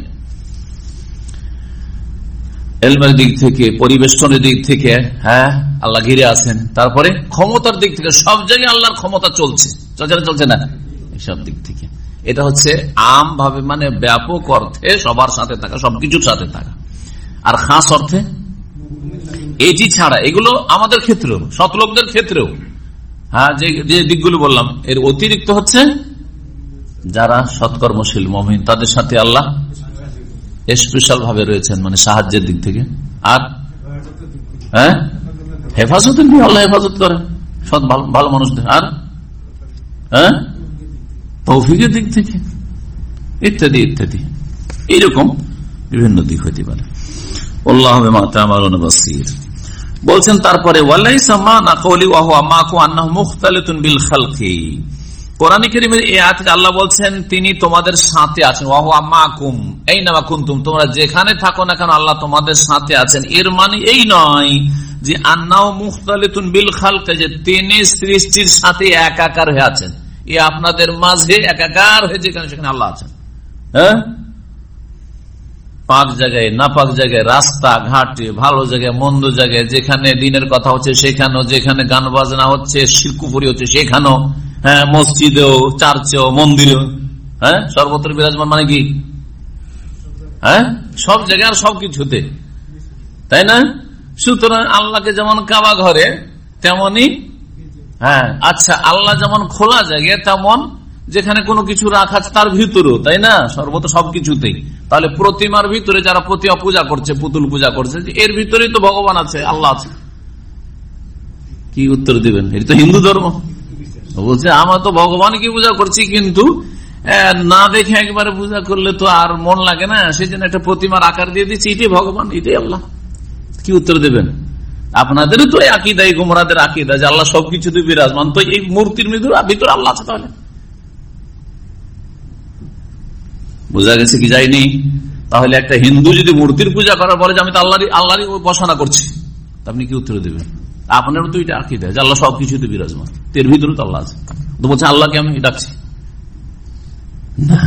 এলমের দিক থেকে, পরিবেষ্টনের দিক থেকে, হ্যাঁ আল্লাহ ঘিরে আছেন। তারপরে ক্ষমতার দিক থেকে সব জায়গায় আল্লাহর ক্ষমতা চলছে, চলছে না চলছে না সব দিক থেকে। এটা হচ্ছে আম ভাবে মানে ব্যাপক অর্থে সবার সাথে থাকা, সবকিছুর সাথে থাকা। আর খাস অর্থে এটি ছাড়া এগুলো আমাদের ক্ষেত্রেও, সৎ লোকদের ক্ষেত্রেও, হ্যাঁ যে দিকগুলো বললাম এর অতিরিক্ত হচ্ছে যারা সৎকর্মশীল মুমিন তাদের সাথে আল্লাহ স্পেশাল ভাবে রয়েছেন, মানে সাহায্যের দিক থেকে। আর হ্যাঁ হেফাজতের দিয়ে আল্লাহ হেফাজত করেন সৎ ভালো মানুষদের। আর হ্যাঁ তৌফিকের দিক থেকে ইত্যাদি ইত্যাদি, এইরকম বিভিন্ন দিক হইতে পারে। আল্লাহু বিমা তা'মালুনা বাসীর। বলছেন তারপরে ওয়ালাইসা মা'না কওলি ওয়া হুয়া মা'কুম আন্নাহু মুখতালিতুন বিল খালকি। কোরআনে কারীমের এই আয়াতে আল্লাহ বলছেন তিনি তোমাদের সাথে আছেন। ওয়া হুয়া মা'কুম আইনামা কুনতুম, তোমরা যেখানে থাকো না কেন আল্লাহ তোমাদের সাথে আছেন। এর মানে এই নয় যে আন্নাহু মুখতালিতুন বিল খালকি, যে তিনি সৃষ্টির সাথে একাকার হয়ে আছেন। এ আপনাদের মাঝে একাকার হয়ে যেখানে সেখানে আল্লাহ আছেন। হ্যাঁ, পাক জায়গায় না পাক জায়গায়, রাস্তা ঘাটে, ভালো জায়গায় মন্দ জায়গায়, যেখানে দিনের কথা হচ্ছে সেখানেও, যেখানে গান বাজনা হচ্ছে শিরকুফুরি হচ্ছে সেখানেও, হ্যাঁ মসজিদেও, চার্চেও, মন্দিরেও, হ্যাঁ সর্বত্র বিরাজমান মানে কি? হ্যাঁ সব জায়গায় আর সবকিছুতে, তাই না? সুতরাং আল্লাহকে যেমন কাবা ঘরে তেমনই, হ্যাঁ আচ্ছা আল্লাহ যেমন খোলা জায়গায় তেমন যেখানে কোনো কিছু রাখা আছে তার ভিতরেও, তাই না? সর্বত সবকিছুতেই। তাহলে প্রতিমার ভিতরে যারা প্রতিমা পূজা করছে, পুতুল পূজা করছে, এর ভিতরেই তো ভগবান আছে, আল্লাহ আছে। কি উত্তর দিবেন? এটা তো হিন্দু ধর্ম। বলছে আমরা তো ভগবানকে পূজা করছি, কিন্তু না দেখে একবারে পূজা করলে তো আর মন লাগে না, সেই জন্য একটা প্রতিমার আকার দিয়ে দিচ্ছি, এটাই ভগবান, এটাই আল্লাহ। কি উত্তর দেবেন? আপনাদেরও তো আকিদা, এই গুমরাদের আকিদা যে আল্লাহ সবকিছুতে বিরাজমান, তো এই মূর্তির ভিতরে আল্লাহ আছে। তাহলে বোঝা গেছে কি যায়নি? তাহলে একটা হিন্দু যদি মূর্তির পূজা করার পরে যে আমি তো আল্লাহরই আল্লাহরই উপাসনা করছি, আপনি কি উত্তর দেবেন? আপনারও তো এটা আকিদা যে আল্লাহ সবকিছুতে বিরাজমান, এর ভিতরে তো আল্লাহ আছে, তো বলছে আল্লাহকে আমি ডাকছি না।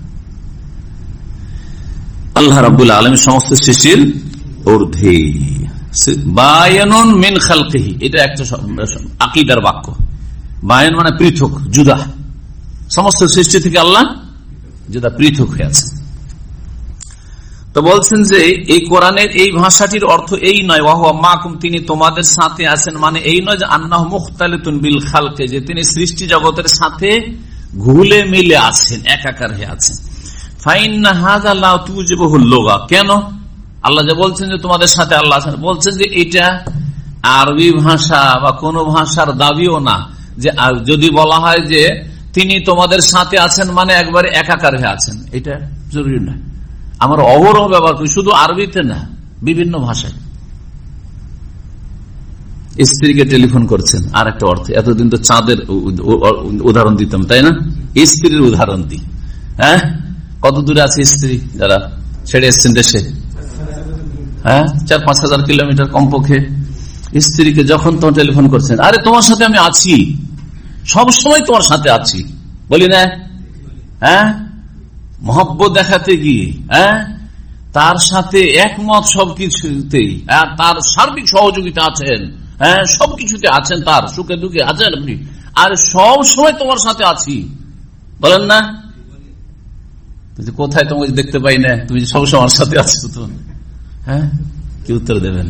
আল্লাহ রাব্বুল আলামিন সমস্ত সৃষ্টির ঊর্ধ্বে, বায়ানুন মিন খালকিহি, এটা একটা আকীদার বাক্য। বায়ান মানে পৃথক, জুদা, সমস্ত সৃষ্টি থেকে আল্লাহ জুদা, পৃথক হয়ে আছে। তো বলছেন যে এই কোরআনের এই ভাষাটির অর্থ এই নয় ওয়া হুয়া মাকুম, তিনি তোমাদের সাথে আছেন, মানে এই নয় যে আন্নাহু মুখতালিতুন বিল খালকি, যে তিনি সৃষ্টি জগতের সাথে ঘুলে মিলে আছেন, একাকার হয়ে আছেন। ফাইন্না হাযা লা তুজিবুল লুগা, কেন আল্লাহ যে বলছেন যে তোমাদের সাথে আল্লাহ আছেন, বলছেন যে এটা আরবি ভাষা বা কোন ভাষার দাবিও না, যে যদি বলা হয় যে তিনি তোমাদের সাথে আছেন মানে একবারে একাকার হয়ে আছেন, এটা জরুরি না। আমরা অহরহ ব্যবহার করি, শুধু আরবিতে না, বিভিন্ন ভাষায়। স্ত্রীকে টেলিফোন করছেন, আর একটা অর্থ। এতদিন তো চাঁদের উদাহরণ দিতাম, তাই না? স্ত্রীর উদাহরণ দিই। হ্যাঁ, কত দূরে আছে স্ত্রী যারা ছেড়ে এসছেন দেশে? হ্যাঁ, চার পাঁচ হাজার কিলোমিটার কমপক্ষে। স্ত্রীকে যখন তোমার টেলিফোন করছেন, আরে তোমার সাথে আমি আছি, সব সময় তোমার সাথে আছি, বলি না? হ্যাঁ, মহব্বত দেখাতে গিয়ে, হ্যাঁ তার সাথে একমত সবকিছুতেই, তার সার্বিক সহযোগিতা আছেন, হ্যাঁ সবকিছুতে আছেন, তার সুখে দুঃখে আছেন আপনি, আর সব সময় তোমার সাথে আছি, বলেন না? কোথায় তোমাকে দেখতে পাই না, তুমি সবসময় আমার সাথে আছো তো, হ্যাঁ কি উত্তর দেবেন?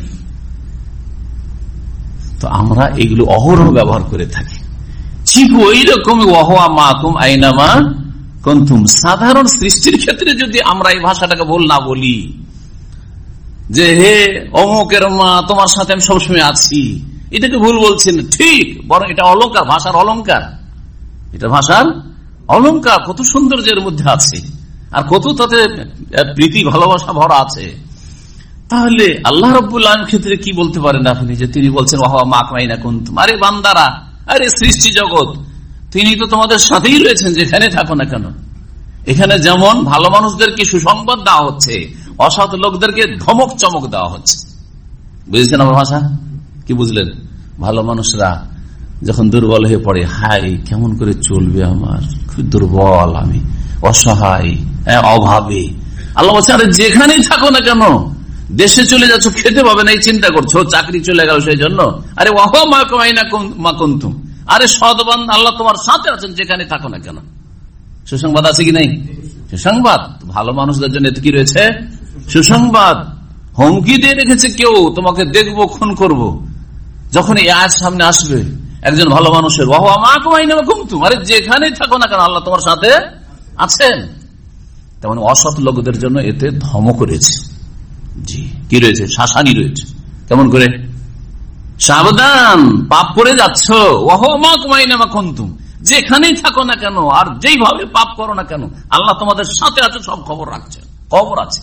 তো আমরা এগুলো অহরহ ব্যবহার করে থাকি। ঠিক ওই রকম ওয়াহুয়া মাকুম আইনামা কুনতুম, সাধারণ সৃষ্টির ক্ষেত্রে যদি আমরা এই ভাষাটাকে বল না বলি যে হে অমুকের মা তোমার সাথে আমি সবসময় আছি, এটাকে ভুল বলছেন, ঠিক, বরং এটা অলংকার, ভাষার অলংকার, এটা ভাষার অলংকার, কত সৌন্দর্যের মধ্যে আছে, আর কত তাতে প্রীতি ভালোবাসা ভরা আছে। তাহলে আল্লাহ রাব্বুল আলামিনের ক্ষেত্রে কি বলতে পারেন আপনি, যে তিনি বলছেন ওয়াহুয়া মা'কুম আইনা কুনতুম? আরে বান্দারা, আরে সৃষ্টি জগৎ, তিনি তো তোমাদের সাথেই রয়েছেন যেখানে থাকো না কেন। এখানে যেমন ভালো মানুষদেরকে সুসংবাদ দেওয়া হচ্ছে, অসৎ লোকদেরকে ধমক চমক দেওয়া হচ্ছে। বুঝেছেন আমার ভাষা? কি বুঝলেন? ভালো মানুষরা যখন দুর্বল হয়ে পড়ে, হাই কেমন করে চলবে, আমার খুব দুর্বল, আমি অসহায়, অভাবে, আল্লাহ বলছে আরে যেখানেই থাকো না কেন, দেশে চলে যাচ্ছ খেতে পাবে না এই চিন্তা করছো, চাকরি চলে গেল সেই জন্য, আরে ওয়াহুয়া মা'কুম আইনা কুনতুম, আরে সদবান আল্লাহ তোমার সাথে আছেন যেখানে থাকো না কেন। সুসংবাদ আছে কি নাই? সুসংবাদ ভালো মানুষদের জন্য কি রয়েছে? সুসংবাদ। হুমকি দিয়ে রেখেছে কেউ, তোমাকে দেখবো, খুন করব। যখন এই আয়াত সামনে আসবে একজন ভালো মানুষের, ওয়াহুয়া মা'কুম আইনা কুনতুম, আরে যেখানেই থাকো না কেন আল্লাহ তোমার সাথে আছেন। তেমন অসৎ লোকদের জন্য এতে ধমক রয়েছে। জি, কি রয়েছে? শাসানি রয়েছে। কেমন করে? সাবধান, পাপ করে যাচ্ছ, ওয়াহুয়া মা'কুম আইনা কুনতুম, যেখানেই থাকো না কেন আর যেইভাবে পাপ করো না কেন আল্লাহ তোমাদের সাথে আছে, সব খবর রাখছে, খবর আছে।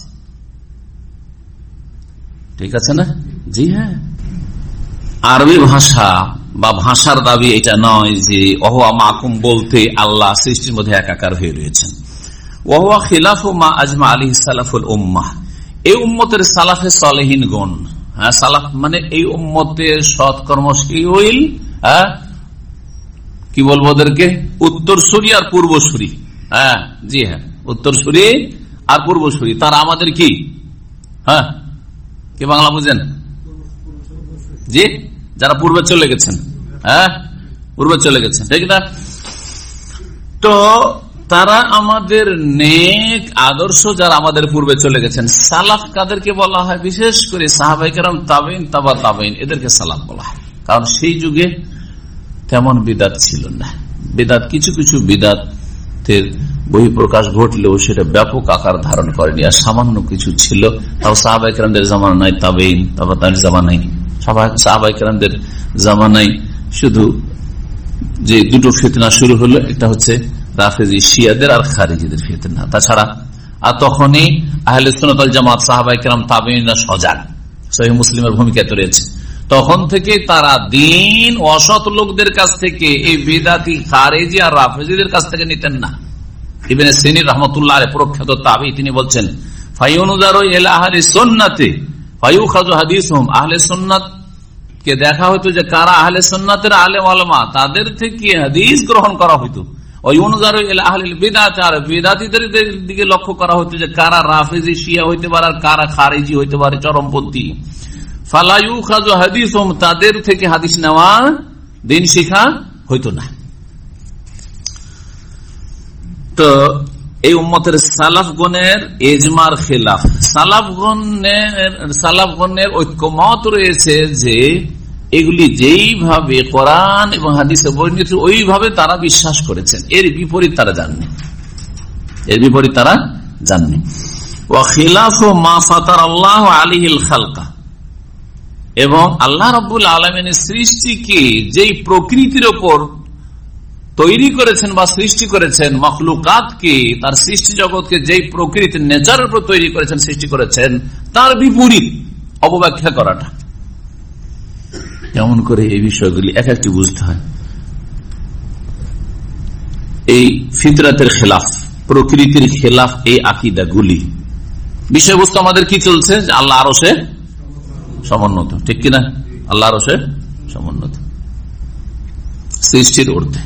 ঠিক আছে না? জি হ্যাঁ। আরবি ভাষা বা ভাষার দাবি এটা নয় যে ওয়াহুয়া মা'কুম বলতে আল্লাহ সৃষ্টির মধ্যে একাকার হয়ে রয়েছেন। ওয়াহুয়া খিলাফু মা আজমা আলাইহি সালাফুল উম্মাহ, এই উম্মতের সালাফে সালেহিন গণ, হ্যাঁ সালাফ মানে এই উম্মতের সৎকর্মশীল, হ্যাঁ কি বলবো ওদেরকে, উত্তরসূরি আর পূর্বসূরি। হ্যাঁ জি হ্যাঁ, উত্তরসূরি আর পূর্বসূরি, তারা আমাদের কি, হ্যাঁ কি বাংলা বুঝেন? জি, যারা পূর্বে চলে গেছেন, হ্যাঁ পূর্বে চলে গেছেন, ঠিক না? তো তারা আমাদের নেক আদর্শ, যারা আমাদের পূর্বে চলে গেছেন। সালাফ কাদেরকে বলা হয়? বিশেষ করে সাহাবায়ে কেরাম, তাবেঈন, তাবা তাবেঈন, এদেরকে সালাফ বলা হয়। কারণ সেই যুগে তেমন বিদাত ছিল না। বিদাত কিছু কিছু বিদাতের বহিঃপ্রকাশ ঘটলেও সেটা ব্যাপক আকার ধারণ করেনি, আর সামান্য কিছু ছিল। তাও সাহাবায়ে কেরামদের জামানায়, তাবেঈন তাবা তাবেঈন জামানায়, সাহাবায়ে কেরামদের জামানায় শুধু যে দুটো ফিতনা শুরু হলো, একটা হচ্ছে রাফেজি শিয়াদের আর খারিজিদের ফিতনা। তাছাড়া আর তখনই আহলে সুন্নাত ওয়াল জামাত, সাহাবায়ে কেরাম, তাবেঈনরা সজাগ, সহিহ মুসলিমের ভূমিকাতে রয়েছে। তখন থেকে তারা দিন অসৎ লোকদের কাছ থেকে, এই বিদাতি খারিজি আর রাফেজিদের কাছ থেকে নিতেন না। ইবনে সিরিন রাহমাতুল্লাহ আলাইহি প্রখ্যাত তাবেঈ, তিনি বলছেন ফায়ুনজারু ইলা আহলি সুন্নাতি ফায়ুখাযু হাদিসুহুম, আহলে সুন্নাত কে দেখা হতো যে কারা আহলে সুন্নাতের আলেম ওলামা, তাদের থেকে হাদিস গ্রহণ করা হইতো। ওয়ায়ুনজারু ইলা আহলিল বিদআত, আর বিদআতীদের দিকে লক্ষ্য করা হতো যে কারা রাফেজি শিয়া হইতে পারে আর কারা খারিজি হইতে পারে, চরমপন্থী। ফালা ইউখাযু হাদিসুহুম, তাদের থেকে হাদিস নেওয়া, দিন শিখা হইতো না। তো এই উম্মতের সালাফগণের ইজমার খিলাফ, সালাফগণের সালাফগণের ঐক্যমত রয়েছে যে এগুলি যেইভাবে কোরআন এবং হাদিসে বর্ণিত ওইভাবে তারা বিশ্বাস করেছেন, এর বিপরীত তারা জাননি, এর বিপরীত তারা জাননি। ওয়া খিলাফু মা ফাতারাল্লাহু আলাইহিল খালকা, এবং আল্লাহ রাব্বুল আলামিনের সৃষ্টিকে যেই প্রকৃতির উপর তৈরি করেছেন বা সৃষ্টি করেছেন, মখলুকাতকে, তার সৃষ্টি জগৎকে যেই প্রকৃতির নেচারের উপর তৈরি করেছেন, সৃষ্টি করেছেন, তার বিপরীত অবব্যাখ্যা করাটা। কেমন করে এই বিষয়গুলি এক একটি বুঝতে হয়। এই ফিতরাতের খেলাফ, প্রকৃতির খেলাফ এই আকীদাগুলি, বিষয়বস্তু আমাদের কি চলছে? আল্লাহ আরশে সমুন্নত, ঠিক কিনা? আল্লাহ আরশে সমুন্নত, সৃষ্টির ঊর্ধ্বে।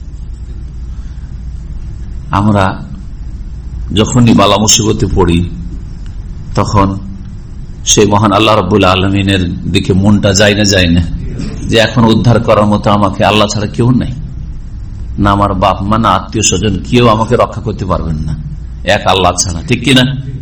আমরা যখনই বালা মুসিবতে পড়ি তখন সেই মহান আল্লাহ রাব্বুল আলামিনের দিকে মনটা যায় না যায় না, যে এখন উদ্ধার করার মতো আমাকে আল্লাহ ছাড়া কেউ নাই, না আমার বাপ মা, না আত্মীয় স্বজন, কেউ আমাকে রক্ষা করতে পারবেন না এক আল্লাহ ছাড়া, ঠিক কিনা?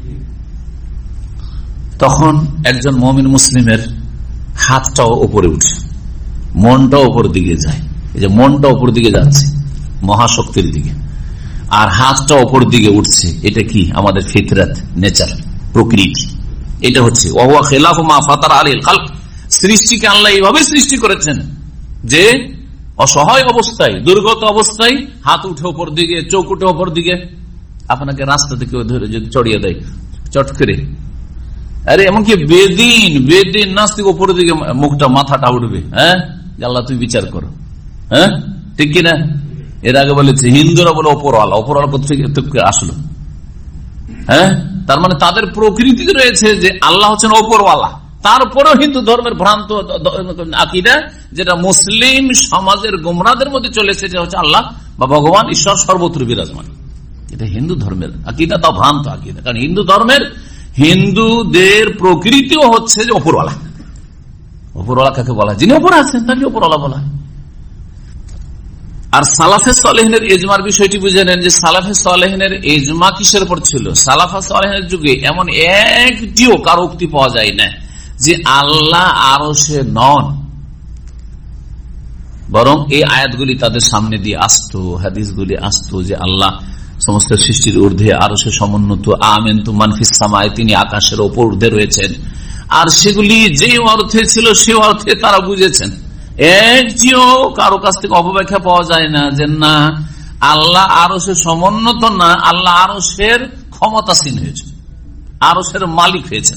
তখন একজন মুমিন মুসলিমের হাতটাও উপরে উঠছে, মনটাও উপর দিকে যায়। এই যে মনটা উপর দিকে যাচ্ছে মহাশক্তির দিকে, আর হাতটা উপর দিকে উঠছে, এটা কি? আমাদের ফিতরাত, নেচার, প্রকৃতি। এটা হচ্ছে ওয়া খিলাফু মা ফাতারা আলাইহিল খালক, সৃষ্টিকে আল্লাহ এইভাবে সৃষ্টি করেছেন যে অসহায় অবস্থায়, দুর্গত অবস্থায় হাত উঠে উপর দিকে, চোখ উঠে উপর দিকে। আপনাকে রাস্তা থেকে ধরে যদি চড়িয়ে দেয় চট করে, আরে এমনকি বেদিন বেদিন নাস্তিক উপরের দিকে মুখটা মাথাটা উঠবে, হ্যাঁ, আল্লাহ তুমি বিচার করো, হ্যাঁ, ঠিক কিনা? এর আগে বলেছে হিন্দুরা বলে ওপরওয়ালা, ওপরওয়ালা কোথেকে আসলো? হ্যাঁ, তার মানে তাদের প্রকৃতি রয়েছে যে আল্লাহ হচ্ছেন ওপরওয়ালা। তারপরেও হিন্দু ধর্মের ভ্রান্ত আকীদা, যেটা মুসলিম সমাজের গোমরাদের মধ্যে চলে এসেছে, হচ্ছে আল্লাহ বা ভগবান ঈশ্বর সর্বত্র বিরাজমান। এটা হিন্দু ধর্মের আকীদা, তা ভ্রান্ত আকীদা। কারণ হিন্দু ধর্মের হিন্দুদের প্রকৃতিও হচ্ছে যে ওপরওয়ালা। ওপরওয়ালা কাকে বলা হয়? যিনি ওপরে আছেন তাকে ওপরওয়ালা বলা হয়। আর সালাফে সালেহিনের ইজমার বিষয়টি বুঝে নেন যে সালাফে সালেহিনের ইজমা কিসের উপর ছিল? সালাফে সালেহিনের যুগে এমন একটিও কারো উক্তি পাওয়া যায় না যে আল্লাহ আরশে নন, বরং এই আয়াতগুলি তাদের সামনে দিয়ে আসতো, হাদিসগুলি আসতো যে আল্লাহ সমস্ত সৃষ্টির ঊর্ধ্বে আরশে সমুন্নত, আমানতু মান ফিস সামায়ে, তিনি আকাশের ওপর ঊর্ধ্বে রয়েছেন। আর সেগুলি যে অর্থে ছিল সে অর্থে তারা বুঝেছেন। একটিও কারো কাছ থেকে অপব্যাখ্যা পাওয়া যায় না যে না আল্লাহ আরশের সমুন্নত না, আল্লাহ আরশের ক্ষমতাসীন হয়েছে, আরশের মালিক হয়েছেন।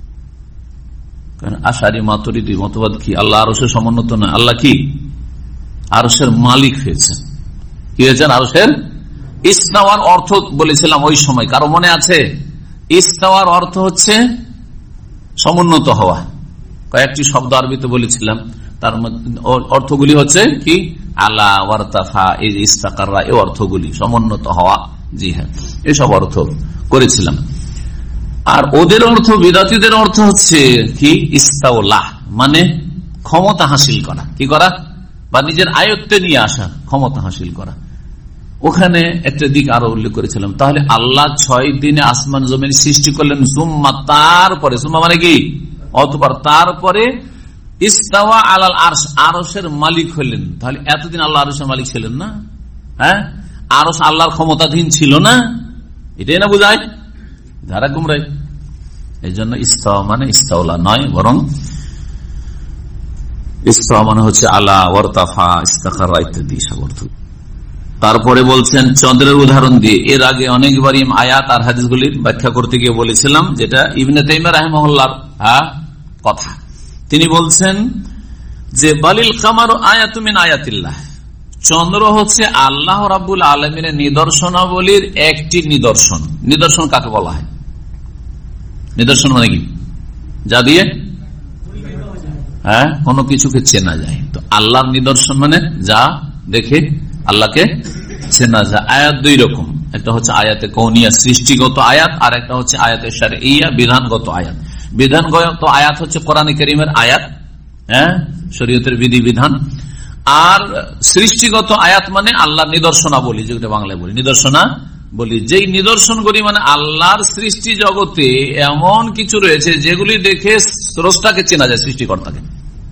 আশারি মাতুরিদি মতবাদ কি? আল্লাহ আরশের সমুন্নত না, আল্লাহ কি আরশের মালিক হয়েছেন। কি হয়েছেন? আরশের। ইস্তাওয়ার অর্থ বলেছিলাম ওই সময়, কারো মনে আছে? ইস্তাওয়ার অর্থ হচ্ছে সমুন্নত হওয়া। কয়েকটি শব্দ আরবিতে বলেছিলাম, তার অর্থগুলি হচ্ছে কি? আলা ওয়ারতাফা, এই ইস্তাকাররা, এই অর্থগুলি সমুন্নত হওয়া। জি হ্যাঁ, এসব অর্থ করেছিলাম। আর ওদের অর্থ, বিদাতীদের অর্থ হচ্ছে কি? ইস্তাওলা, মানে ক্ষমতা হাসিল করা। কি করা? বা নিজের আয়ত্তে নিয়ে আসা, ক্ষমতা হাসিল করা। ওখানে একটা দিক আরো উল্লেখ করেছিলাম। তাহলে আল্লাহ ছয় দিনে আসমান জমিন সৃষ্টি করলেন, সুম্মা, তারপরে, সুম্মা মানে কি? অতঃপর, তারপরে ইস্তাওয়া আলাল আরশ, আরশের মালিক হলেন। তাহলে এতদিন আল্লাহ আরশের মালিক ছিলেন না? হ্যাঁ, আরশ আল্লাহর ক্ষমতাধীন ছিল না? এটাই না বুঝায়? ধারা গুমরাই। এই জন্য ইস্তাওয়া মানে ইস্তাওলা নয়, বরং ইস্তাওয়া মানে হচ্ছে আলা ওয়ারতাফা, ইস্তাকাররা ইত্যাদি সব অর্থ। তারপরে বলছেন চন্দ্রের উদাহরণ দিয়ে। এর আগে অনেকবারই আয়াত আর হাদিসগুলির ব্যাখ্যা করতে গিয়ে বলেছিলাম, যেটা ইবনে তাইমিয়া রাহিমাহুল্লাহর কথা। তিনি বলছেন যে বালিল কামারু আয়াতুম মিন আয়াতিল্লাহ, চন্দ্র হচ্ছে আল্লাহ রাব্বুল আলামিনের নিদর্শনাবলীর একটি নিদর্শন। নিদর্শন কাকে বলা হয়? নিদর্শন মানে কি? যা দিয়ে হ্যাঁ কোনো কিছুকে চেনা যায়। তো আল্লাহর নিদর্শন মানে যা দেখে আল্লাহকে চেনা যায়। আয়াত দুই রকম, একটা হচ্ছে আয়াতে কৌনিয়া, সৃষ্টিগত আয়াত, আর একটা হচ্ছে আয়াতে শারঈয়া, বিধানগত আয়াত। বিধানগত আয়াত হচ্ছে কোরআনে কারীমের আয়াত, হ্যাঁ, শরীয়তের বিধি বিধান। আর সৃষ্টিগত আয়াত মানে আল্লাহর নিদর্শনাবলী, যেটা বাংলায় বলি নিদর্শনা বলি। যেই নিদর্শনগুলি মানে আল্লাহর সৃষ্টি জগতে এমন কিছু রয়েছে যেগুলি দেখে স্রষ্টাকে চেনা যায়, সৃষ্টিকর্তাকে।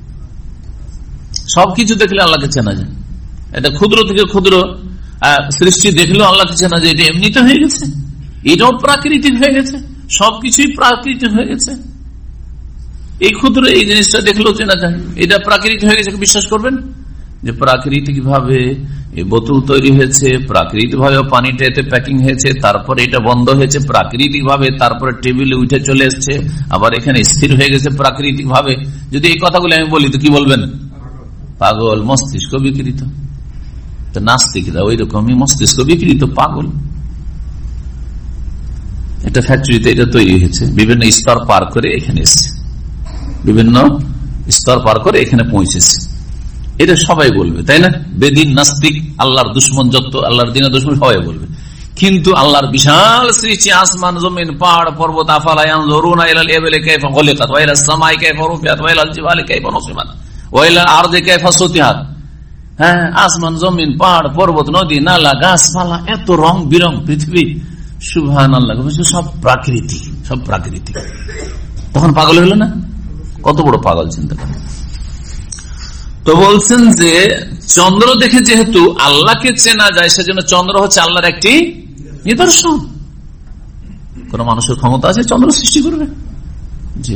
সবকিছু দেখলে আল্লাহকে চেনা যায়। এটা ক্ষুদ্র থেকে ক্ষুদ্র সৃষ্টি দেখলেও আল্লাহকে চেনা যায়। এটা এমনিতে হয়ে গেছে, এটাও প্রাকৃতিক হয়ে গেছে, সবকিছুই প্রাকৃতিক হয়ে গেছে। এই ক্ষুদ্র এই জিনিসটা দেখলেও চেনা যায়, এটা প্রাকৃতিক হয়ে গেছে। বিশ্বাস করবেন যে প্রাকৃতিক ভাবে এই বোতল তৈরি হয়েছে, প্রাকৃতিক ভাবে পানিটা এতে প্যাকিং হয়েছে, তারপরে এটা বন্ধ হয়েছে প্রাকৃতিক ভাবে, তারপরে টেবিলে উঠে চলে এসছে, আবার এখানে স্থির হয়ে গেছে প্রাকৃতিক ভাবে। যদি এই কথাগুলো আমি বলি তো কি বলবেন? পাগল, মস্তিষ্ক বিকৃত। তো নাস্তিকরা ওই রকমই মস্তিষ্ক বিকৃত, পাগল। একটা ফ্যাক্টরিতে এটা তৈরি হয়েছে, বিভিন্ন স্তর পার করে এখানে এসছে, বিভিন্ন স্তর পার করে এখানে পৌঁছেছে। এটা সবাই বলবে, তাই না? বেদিন, নাস্তিক, আল্লাহর দুশ্মন, যত আল্লাহর দিনের দুশ্মন সবাই বলবে। কিন্তু আল্লাহর বিশাল সৃষ্টি, আসমান জমিন পাহাড় পর্বত, আফালা ইয়ানজুরুনা ইলাল ইবলি কাইফা খুলিকাত ওয়া ইলাস সামাই কাইফা রুফিআত ওয়া ইলাল জিবালি কাইফা নুসিবাত ওয়া ইলাল আরদি কাইফা সুতিহাত। হ্যাঁ, আসমান জমিন পাহাড় পর্বত নদী নালা গাছপালা, এত রং বিরং পৃথিবী, সুবহানাল্লাহ। সব প্রাকৃতিক, সব প্রাকৃতিক। তখন পাগল হলো না? কত বড় পাগল, চিন্তা করেন। তো বলছেন যে চন্দ্র দেখে যেহেতু আল্লাহকে চেনা যায়, সেজন্য চন্দ্র হচ্ছে আল্লাহর একটি নিদর্শন। কোন মানুষের ক্ষমতা আছে চন্দ্র সৃষ্টি করবে? জি।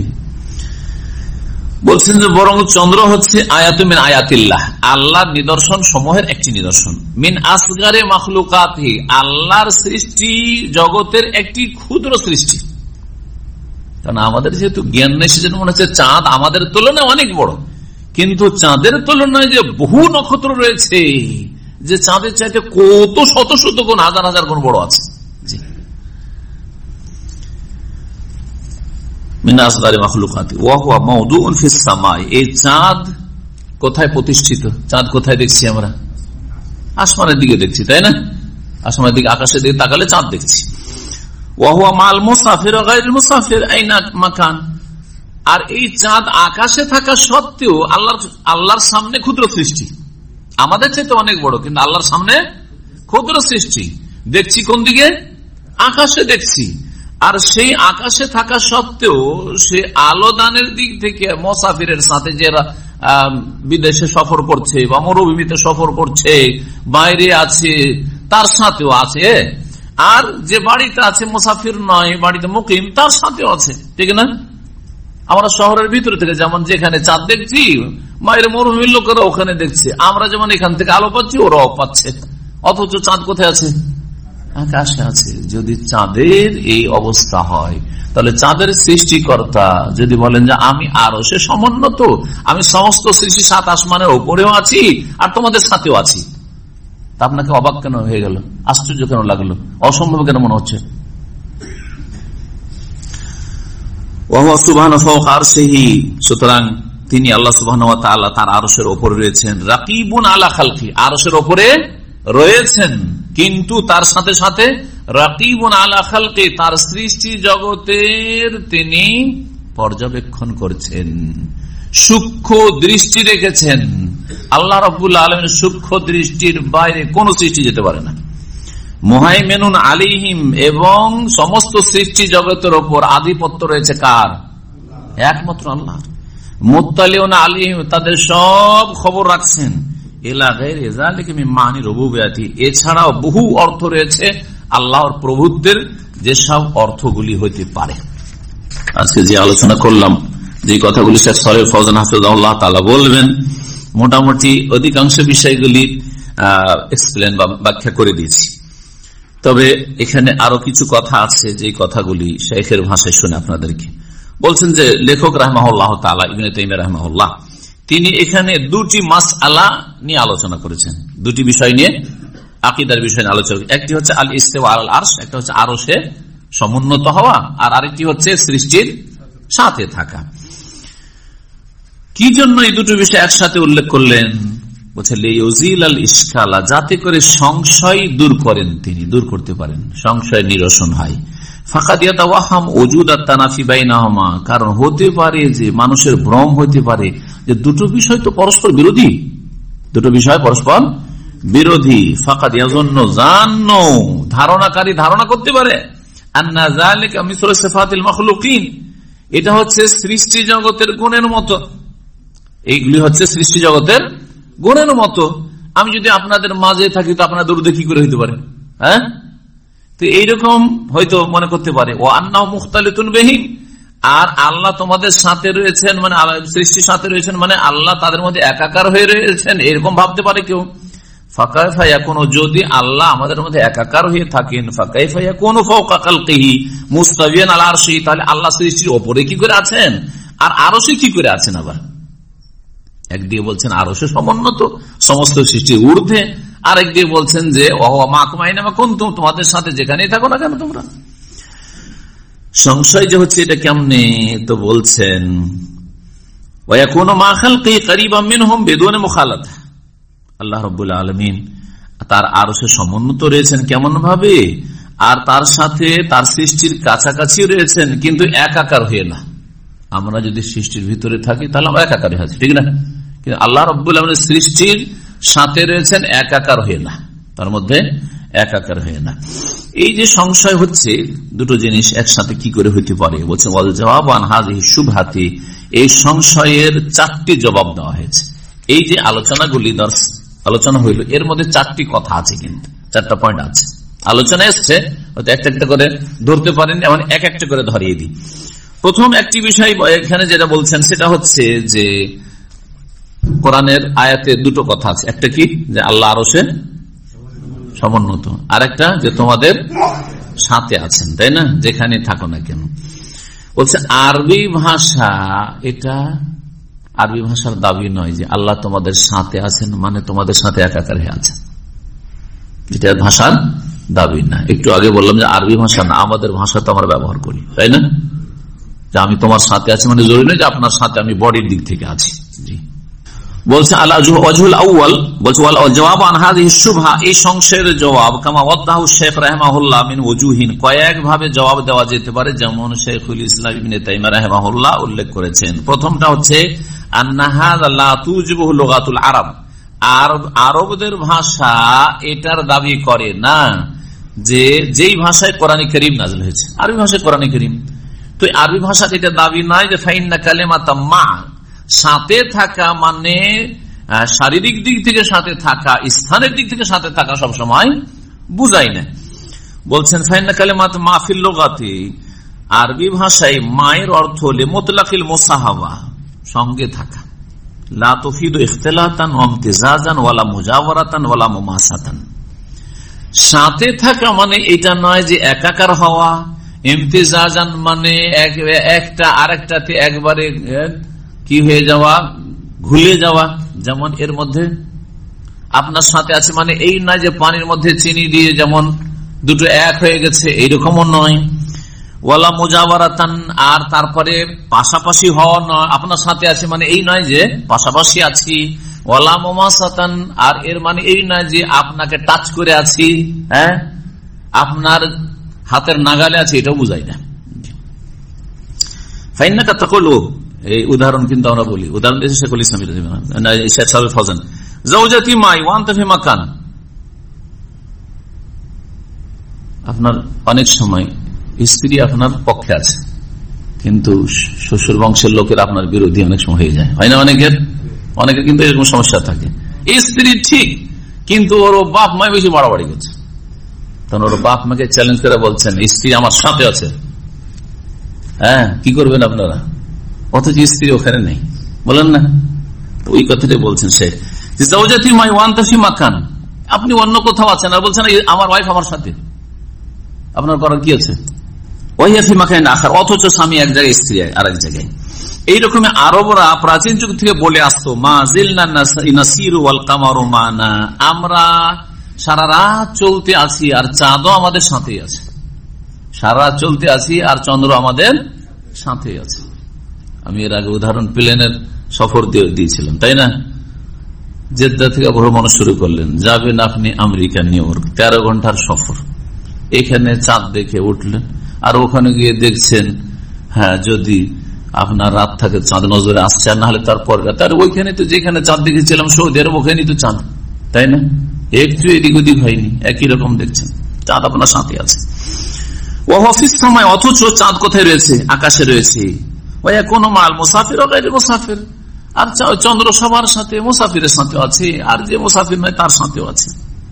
বলছেন যে বরং চন্দ্র হচ্ছে আয়াতুম মিন আয়াতিল্লাহ, আল্লাহর নিদর্শন সমূহের একটি নিদর্শন। মিন আসগারে মাখলুকাতিহি, আল্লাহর সৃষ্টি জগতের একটি ক্ষুদ্র সৃষ্টি। কারণ আমাদের যেহেতু জ্ঞান নেই সেজন্য মনে হচ্ছে চাঁদ আমাদের তুলনায় অনেক বড়, কিন্তু চাঁদের তুলনায় যে বহু নক্ষত্র রয়েছে, যে চাঁদের চাইতে কত শত শত গুণ, হাজার হাজার গুণ বড় আছে। এই চাঁদ কোথায় প্রতিষ্ঠিত? চাঁদ কোথায় দেখছি আমরা? আসমানের দিকে দেখছি, তাই না? আসমানের দিকে, আকাশের দিকে তাকালে চাঁদ দেখছি। আর এই চাঁদ আকাশে থাকা সত্ত্বেও আল্লাহ আল্লাহর সামনে ক্ষুদ্র সৃষ্টি, আমাদের চাইতে অনেক বড়, কিন্তু আল্লাহর সামনে ক্ষুদ্র সৃষ্টি। দেখছি কোন দিকে? আকাশে দেখছি। আর সেই আকাশে থাকা সত্ত্বেও সে আলোদানের দিক থেকে মুসাফিরের সাথে, যারা বিদেশে সফর করছে বা মরুভূমিতে সফর করছে, বাইরে আছে, তার সাথেও আছে। আর যে বাড়িতে আছে মুসাফির নয়, বাড়িতে মুকিম, তার সাথেও আছে, ঠিক না? আমরা শহরের ভিতরে থেকে যেমন যেখানে চাঁদ দেখছি, বাইরে মরুভূমির লোকেরা ওখানে দেখছে। আমরা যেমন এখান থেকে আলো পাচ্ছি, ওরাও পাচ্ছে, অথচ চাঁদ কোথায় আছে? আকাশে আছে। যদি চাঁদের এই অবস্থা হয়, তাহলে চাঁদের সৃষ্টিকর্তা যদি বলেন যে আমি আরো সে সমুন্নত, আমি সমস্ত সৃষ্টি সাত আসমানের উপরেও আছি আর তোমাদের সাথেও আছি, তা আপনাকে অবাক কেন হয়ে গেল? আশ্চর্য কেন লাগলো? অসম্ভব কেন মনে হচ্ছে? সুতরাং তিনি আল্লাহ সুবহানাহু ওয়া তাআলা তার আরশের উপরে রয়েছেন। রাকিবুন আলা খালকি, আরশের উপরে রয়েছেন, কিন্তু তার সাথে সাথে রাকিবুন আলা খালকি, তার সৃষ্টি জগতের তিনি পর্যবেক্ষণ করছেন, সূক্ষ্ম দৃষ্টি রেখেছেন। আল্লাহ রাব্বুল আলামিন সূক্ষ্ম দৃষ্টির বাইরে কোন সৃষ্টি যেতে পারে না। মুহাইমিনুন আলাইহিম, এবং সমস্ত সৃষ্টি জগতের উপর আধিপত্য রয়েছে কার? একমাত্র আল্লাহর। মুত্তালিউন আলাইহিম, তাদের সব খবর রাখছেন। ইলা গায়রি যালিকা মিন মানি রুবুবিয়াতি, এছাড়াও বহু অর্থ রয়েছে আল্লাহর প্রভুত্বের, যেসব অর্থগুলি হইতে পারে। আজকে যে আলোচনা করলাম, যে কথাগুলি শেখ সালেহ ফওজান হাফিজাহুল্লাহ তাআলা বলবেন, মোটামুটি অধিকাংশ বিষয়গুলি এক্সপ্লেন বা ব্যাখ্যা করে দিয়েছি। তবে এখানে আরো কিছু কথা আছে, যে কথাগুলি শেখের ভাষায় শুনে আপনাদেরকে বলছেন। যে লেখক রাহমাহুল্লাহ তাআলা, ইবনে তাইমিয়া রাহমাহুল্লাহ, তিনি এখানে দুটি মাসআলা নিয়ে আলোচনা করেছেন, দুটি বিষয় নিয়ে, আকীদার বিষয় নিয়ে আলোচনা। একটি হচ্ছে আল ইস্তিওয়া আলাল আরশ, একটা হচ্ছে আরশে সমুন্নত হওয়া, আর আরেকটি হচ্ছে সৃষ্টির সাথে থাকা। কি জন্য এই দুটো বিষয় একসাথে উল্লেখ করলেন? বলছে লিইউজিল আল ইশকালা, যাতে করে সংশয় দূর করেন, তিনি দূর করতে পারেন, সংশয় নিরসন হয়। ফাকাদ ইয়াতাওয়াহাম ওজুদাত তানাফি বাইনাহুমা, কারণ হতে পারে যে মানুষের ভ্রম হতে পারে যে দুটো বিষয় তো পরস্পর বিরোধী, দুটো বিষয় পরস্পর বিরোধী। ফাকাদ ইয়াজুন্নু জান্নু, ধারণাকারী ধারণা করতে পারে, আন্না যালিকা মিসলু সিফাতিল মাখলুকিন, এটা হচ্ছে সৃষ্টি জগতের গুণের মতো, এইগুলি হচ্ছে সৃষ্টি জগতের গুণের মতো। আমি যদি আপনাদের মাঝে থাকি, তো আপনার দূরে কি করে হইতে পারে? হ্যাঁ, তো এইরকম হয়তো মনে করতে পারে। ও আন্নাহু মুখতালিতুন বিহি, আর আল্লাহ তোমাদের সাথে রয়েছেন, মানে সৃষ্টির সাথে রয়েছেন, মানে আল্লাহ তাদের মধ্যে একাকার হয়ে রয়েছেন, এরকম ভাবতে পারে কেউ। ফাকাইফা ইয়াকুনু, যদি আল্লাহ আমাদের মধ্যে একাকার হয়ে থাকেন, ফাকাইফা ইয়াকুনু ফাওকা খালকিহি মুস্তাবিয়ান আলা আরশি, তাহলে আল্লাহ সৃষ্টির উপরে কি করে আছেন আর আরশে কি করে আছেন? আবার একদিকে বলছেন আরশে সমুন্নত, সমস্ত সৃষ্টির ঊর্ধ্বে, আর একদিকে বলছেন যে ওয়া মাকুম আইনামা কুনতুম, তোমাদের সাথে যেখানেই থাকো না কেন তোমরা। সংশয় যে হচ্ছে এটা কেমনে? তো বলছেন ওয়া ইয়াকুনু মা খালকি করিবাম মিনহুম বিদুন মুখালাতা, আল্লাহ রাব্বুল আলামিন তার আরশে সমুন্নত রয়েছেন কেমন ভাবে, আর তার সাথে তার সৃষ্টির কাছাকাছি রয়েছেন, কিন্তু একাকার হয়ে না। আমরা যদি সৃষ্টির ভিতরে থাকি তাহলে আমরা একাকার হয়ে আছি, ঠিক না? কিন্তু আল্লাহ রাব্বুল আলামিন সৃষ্টির সাথে রয়েছেন একাকার হয়ে না, তার মধ্যে একাকার হয়ে না। এই যে সংশয় হচ্ছে, দুটো জিনিস একসাথে কি করে হইতে পারে? বলছে ওয়াল জবাব আন হাযিহি শুবহাতি, এই সংশয়ের চারটি জবাব দেওয়া হয়েছে। এই যে আলোচনাগুলি দর্শ আলোচনা হইল, এর মধ্যে চারটি কথা আছে, কিন্তু চারটা পয়েন্ট আছে, আলোচনা এসছে, হয়তো একটা একটা করে ধরতে পারেন, এমন এক একটা করে ধরিয়ে দিই। প্রথম একটি বিষয় এখানে যেটা বলছেন সেটা হচ্ছে যে কোরআনের আয়াতে দুটো কথা আছে, একটা কি যে আল্লাহ আরশে সমুন্নত, আর একটা যে তোমাদের সাথে আছেন, তাই না, যেখানে থাকো না কেন। বলছে আরবি ভাষা, এটা আরবি ভাষার দাবি নয় যে আল্লাহ তোমাদের সাথে আছেন মানে তোমাদের সাথে একাকার হয়ে আছেন, এটা ভাষার দাবি না। একটু আগে বললাম যে আরবি ভাষা না, আমাদের ভাষা তো আমরা ব্যবহার করি, তাই না? যে আমি তোমার সাথে আছি মানে জরুরি নয় যে আপনার সাথে আমি বডির দিক থেকে আছি। জি, বলছে আল ওয়াজহুল আউয়াল, বলছে ওয়াল জওয়াব আন হাযিহি শুবহা, এই সংশয়ের জবাব কামা ওয়াদাহু শেখ রাহিমাহুল্লাহ মিন ওয়াজুহিন, কয়েক ভাবে জবাব দেওয়া যেতে পারে, যেমন শেখুল ইসলাম ইবনে তাইমিয়া রাহিমাহুল্লাহ উল্লেখ করেছেন। প্রথমটা হচ্ছে আন্না হাযা লা তুজিবুহু লুগাতুল আরব, আরব আরবদের ভাষা এটার দাবি করে না যে যেই ভাষায় কোরআন কারীম নাযিল হয়েছে, আরবি ভাষায় কোরআন কারীম, তো আরবি ভাষা এটা দাবি নয় যে ফাইন্না কালিমাতা মা, সাথে থাকা মানে শারীরিক দিক থেকে সাথে থাকা, স্থানের দিক থেকে সাথে থাকা সবসময় বুঝাই না। বলছেন ফাইন্না কালিমাত মা ফিল লুগাতি, আরবি ভাষায় মায়ের অর্থ হলে মুতলাকিল মুসাহাবা, সঙ্গে থাকা, লা তুফিদু ইখতিলাতান ওয়া ইমতিজাজান ওয়ালা মুজাওয়ারাতান ওয়ালা মুমাসাতান, সাথে থাকা মানে এটা নয় যে একাকার হওয়া, ইমতিজাজান মানে একটা আরেকটাতে একবারে কি হয়ে যাওয়া, ঘুলে যাওয়া, যেমন এর মধ্যে আপনার সাথে আছে মানে এই নয় যে পানির মধ্যে চিনি দিয়ে যেমন দুটো এক হয়ে গেছে, এইরকমও নয়। ওয়ালা মুজাওয়ারাতান, আর তারপরে পাশাপাশি হওয়া নয়, আপনার সাথে আছে মানে এই নয় যে পাশাপাশি আছি। ওয়ালা মুমাসাতান, আর এর মানে এই নয় যে আপনাকে টাচ করে আছি, হ্যাঁ আপনার হাতের নাগালে আছে, এটাও বুঝাই না। ফাইন্নাকা তাকুলু, এই উদাহরণ কিন্তু আমরা বলি, উদাহরণ দিয়েছে শেখুল ইসলাম শেখ সাহেব ফজল, যাওজাতি মাই ওয়া আনতা ফি মাকান, আপনার অনেক সময় স্ত্রী আপনার পক্ষে আছে কিন্তু শ্বশুর বংশের লোকের আপনার বিরোধী অনেক সময় হয়ে যায়, হয় না? অনেকের অনেকের কিন্তু এরকম সমস্যা থাকে, স্ত্রী ঠিক কিন্তু ওর বাপ মায় বেশি বাড়াবাড়ি করছে, তখন ওর বাপ মাকে চ্যালেঞ্জ করে বলছেন স্ত্রী আমার সাথে আছে, হ্যাঁ কি করবেন আপনারা, অথচ স্ত্রী ওখানে নেই, বলেন না? ওই কথাটাই বলছেন সে, আপনি অন্য কোথাও আছেন আর বলছেন আমার ওয়াইফ আমার সাথে, আপনার করার কি আছে? অথচ স্বামী এক জায়গায়, স্ত্রী আর এক জায়গায়। এইরকম আরবরা প্রাচীন যুগ থেকে বলে আসতো, আমরা সারা রাত চলতে আছি আর চাঁদও আমাদের সাথে আছে, সারা রাত চলতে আছি আর চন্দ্র আমাদের সাথে আছে। আমি এর আগে উদাহরণ প্লেনের সফর দিয়েছিলাম, তাই না? জেদ্দা থেকে ভ্রমণ শুরু করলেন, যাবেন আপনি আমেরিকা নিউ ইয়র্ক, তেরো ঘন্টার সফর, এখানে চাঁদ দেখে উঠলেন আর ওখানে গিয়ে দেখছেন হ্যাঁ যদি আপনার রাত থাকে চাঁদ নজরে আসছে, আর না হলে তারপর তার ওইখানে তো যেখানে চাঁদ দেখেছিলাম সৌদি আরব, ওখানে তো চাঁদ, তাই না? একটু এদিক ওদিক হয়নি, একই রকম দেখছেন, চাঁদ আপনার সাথে আছে। ও অফিস সময়, অথচ চাঁদ কোথায় রয়েছে? আকাশে রয়েছে। কোন মাল মুসাফির ও গায়রে মুসাফির, আর চন্দ্র সবার সাথে, মুসাফিরের সাথে আছে, আর যে মুসাফির নয় তার সাথেও আছে।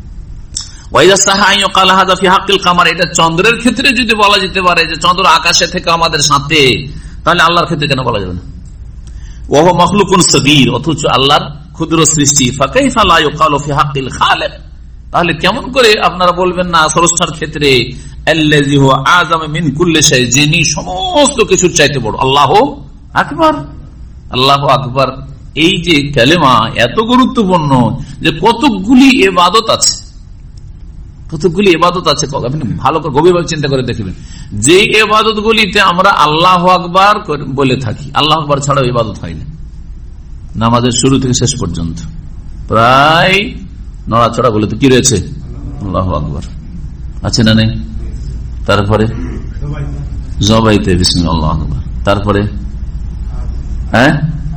এটা চন্দ্রের ক্ষেত্রে যদি বলা যেতে পারে যে চন্দ্র আকাশে থেকে আমাদের সাথে, তাহলে আল্লাহর ক্ষেত্রে কেন বলা যাবে না? ওহ মখলুকুন সগীর, অথচ আল্লাহর ক্ষুদ্র সৃষ্টি। ফাকাইফা লা ইউকালু ফি হাক্কিল খালিক, তাহলে কেমন করে আপনারা বলবেন না স্রষ্টার ক্ষেত্রে আল্লাযী হুয়া আযম মিন কুল্লি শাই, যিনি সমস্ত কিছুর চাইতে বড়। আল্লাহু আকবার, আল্লাহু আকবার, এই যে কালেমা এত গুরুত্বপূর্ণ যে কতগুলি ইবাদত আছে, কতগুলি ইবাদত আছে, আপনি ভালো করে গভীরভাবে চিন্তা করে দেখবেন। যে ইবাদত গুলিতে আমরা আল্লাহু আকবার বলে থাকি, আল্লাহু আকবার ছাড়া ইবাদত হয় না। নামাজের শুরু থেকে শেষ পর্যন্ত প্রায় নড়াচড়া বলে তো কি রয়েছে? আল্লাহু আকবার আছে না নেই? তারপরে জবাইতে বিসমিল্লাহ আল্লাহু আকবার, তারপরে হ্যাঁ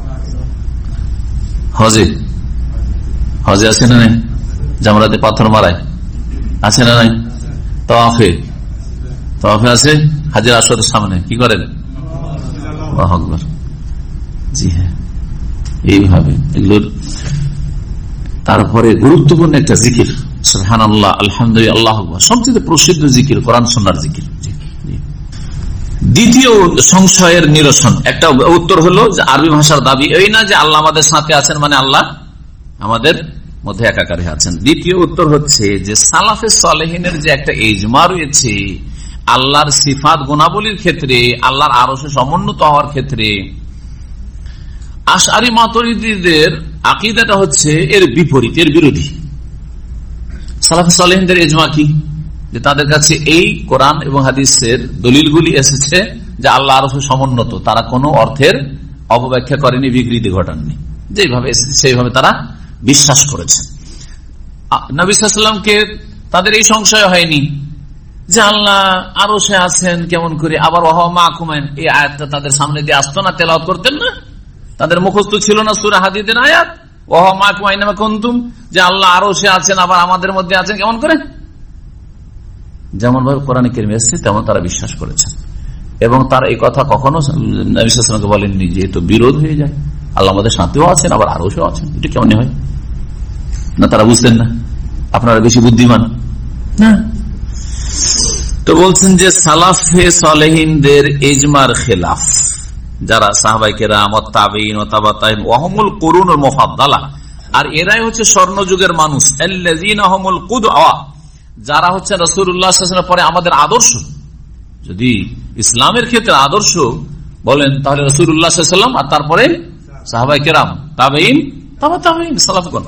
হজে, হজে আছে না নেই? জামরাতে পাথর মারায় আছে না নাই? তাওয়াফে, তাওয়াফে আছে, হাজের আসওয়াদের সামনে কি করেন? আল্লাহু আকবার। জি হ্যাঁ, এইভাবে এগুলোর। তারপরে গুরুত্বপূর্ণ একটা জিকির সুবহানাল্লাহ, আলহামদুলিল্লাহ, আল্লাহু আকবার, সবচেয়ে প্রসিদ্ধ জিকির কোরআন সুন্নাহর জিকির। দ্বিতীয় সংশয়ের নিরসন, একটা উত্তর হলো যে আরবি ভাষার দাবি এই না যে আল্লাহ আমাদের সাথে আছেন মানে আল্লাহ আমাদের মধ্যে একাকারে আছেন। দ্বিতীয় উত্তর হচ্ছে যে সালাফে সালেহিনের যে একটা ইজমা রয়েছে, আল্লাহর সিফাত গুণাবলীর ক্ষেত্রে, আল্লাহর আরশে সমুন্নত হওয়ার ক্ষেত্রে আশআরী মাতুরিদীদের আকীদাটা হচ্ছে এর বিপরীত, এর বিরোধী। সালাফে সালেহিনদের ইজমা কি? যে তাদের কাছে এই কোরআন এবং হাদিসের দলিলগুলি এসেছে যে আল্লাহ আরশে সমুন্নত, তারা কোনো অর্থের অপব্যাখ্যা করেনি, বিকৃতি ঘটাননি, যেভাবে এসেছে সেইভাবে তারা বিশ্বাস করেছেন। নবী সাল্লাল্লাহু আলাইহি ওয়াসাল্লামকে তাদের এই সংশয় হয়নি যে আল্লাহ আরশে আছেন কেমন করে, আবার ওয়া মাআকুম, এই আয়াতটা তাদের সামনে দিয়ে আসতো না, তেলাওয়াত করতেন না, তাদের মুখস্থ ছিল না সূরা হাদীদের আয়াত ওয়া মাআকুম আইনামা কুনতুম, যে আল্লাহ আরশে আছেন আবার আমাদের মধ্যে আছেন কেমন করে, যেমন ভাবে কোরআনে কারীমে এসেছে তেমন তারা বিশ্বাস করেছেন। এবং তারা এই কথা কখনো নবী সাল্লাল্লাহু আলাইহি ওয়াসাল্লামকে বলেননি যে তো বিরোধ হয়ে যায়, আল্লাহ আমাদের সাথেও আছেন আবার আরশেও আছেন, এটা কেমন হয় না, তারা বুঝতেন না, আপনারা বেশি বুদ্ধিমান না। তো বলছেন যে সালাফে সালেহিনদের ইজমার খেলাফ, যারা সাহাবায়ে কেরাম ও তাবেঈন ও তাবা তাবেঈন ওয়াহুমুল কুরুনুল মুফাদ্দালা, আর এরাই হচ্ছে স্বর্ণযুগের মানুষ, আল্লাযীনা হুমুল কুদওয়া, যারা হচ্ছে রাসূলুল্লাহ সাল্লাল্লাহু আলাইহি ওয়াসাল্লামের পরে আমাদের আদর্শ। যদি ইসলামের ক্ষেত্রে আদর্শ বলেন তাহলে রাসূলুল্লাহ সাল্লাল্লাহু আলাইহি ওয়াসাল্লাম, আর তারপরে সাহাবায়ে কেরাম, তাবেঈন, তাবা তাবেঈন, সালাফগণ।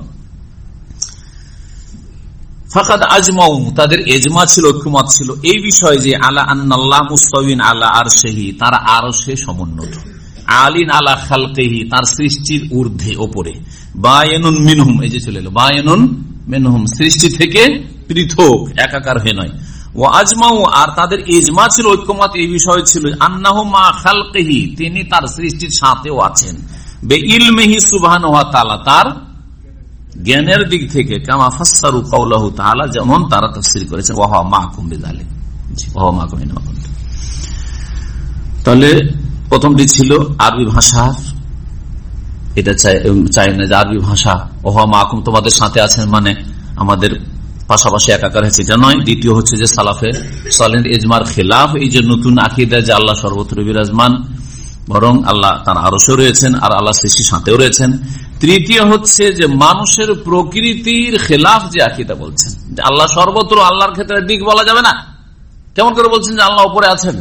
ফাকাদ আজমাউ, তাদের ইজমা ছিল, ঐক্যমত ছিল এই বিষয়ে যে আলা আন্নাল্লাহ মুস্তাওয়িন আলা আরশিহি, তারা আরশে সমুন্নত, আলিন আলা খালকিহি, তার সৃষ্টির ঊর্ধ্বে ওপরে, বায়ানুন মিনহুম, এই যে চলে এলো বায়ানুন মিনহুম, সৃষ্টি থেকে পৃথক, একাকার হয়ে নয়। ওয়া আজমাউ, আর তাদের ইজমা ছিল, ঐক্যমত এই বিষয়ে ছিল আন্নাহু মা খালকিহি, তিনি তার সৃষ্টির সাথেও আছেন, বে ইলমিহি সুবহানাহু ওয়া তাআলা, তার জ্ঞানের দিক থেকে, কামা ফাসসারু কাওলাহু তাআলা, যেমন তারা তাফসীর করেছেন ওয়া হুয়া মাআকুম বিযালিক, ওয়া হুয়া মাআকুম আইনামা কুনতুম। তাহলে প্রথমটি ছিল আরবি ভাষার, এটা চাই চাই না যে আরবি ভাষা ওয়া হুয়া মাআকুম তোমাদের সাথে আছেন মানে আমাদের পাশাপাশি একাকার হয়েছে, এটা নয়। দ্বিতীয় হচ্ছে যে সালাফে সালেহিন ইজমার খেলাফ, এই যে নতুন আকীদা যে আল্লাহ সর্বত্র বিরাজমান, বরং আল্লাহ তার আরশে রয়েছেন আর আল্লাহ সৃষ্টির সাথেও রয়েছেন। তৃতীয় হচ্ছে যে মানুষের প্রকৃতির খেলাফ যে আকীদা বলছেন যে আল্লাহ সর্বত্র, আল্লাহর ক্ষেত্রে দিক বলা যাবে না, কেমন করে বলছেন যে আল্লাহ উপরে আছেন,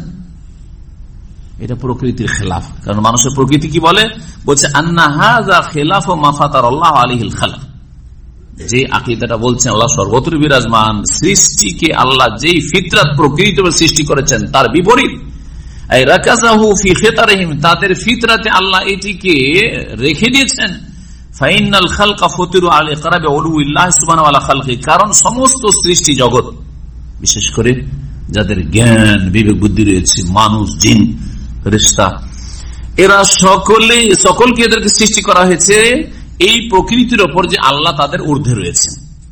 এটা প্রকৃতির খেলাফ। কারণ মানুষের প্রকৃতি কি বলে, বলছে আন্না হাযা খিলাফু মা ফাতারাল্লাহু আলাইহিল খালক, যে আকীদাটা বলছেন আল্লাহ সর্বত্র বিরাজমান, সৃষ্টিকে আল্লাহ যেই ফিতরাত প্রকৃতি সৃষ্টি করেছেন তার বিপরীত, এই রাকাযাহু ফি ফিতরিহিম, তাদের ফিতরাতে আল্লাহ এটিকে রেখে দিয়েছেন। ফাইনাল খালকা ফুতিরু আলা ইকরাবি উলুল্লাহ সুবহানাহু ওয়া তাআলা খালকি, কারণ সমস্ত সৃষ্টি জগৎ, বিশেষ করে যাদের জ্ঞান বিবেক বুদ্ধি রয়েছে, মানুষ, জিন, ফেরেশতা, এরা সকলে সকলকে এদেরকে সৃষ্টি করা হয়েছে এই প্রকৃতির ওপর যে আল্লাহ তাদের ঊর্ধ্বে রয়েছেন।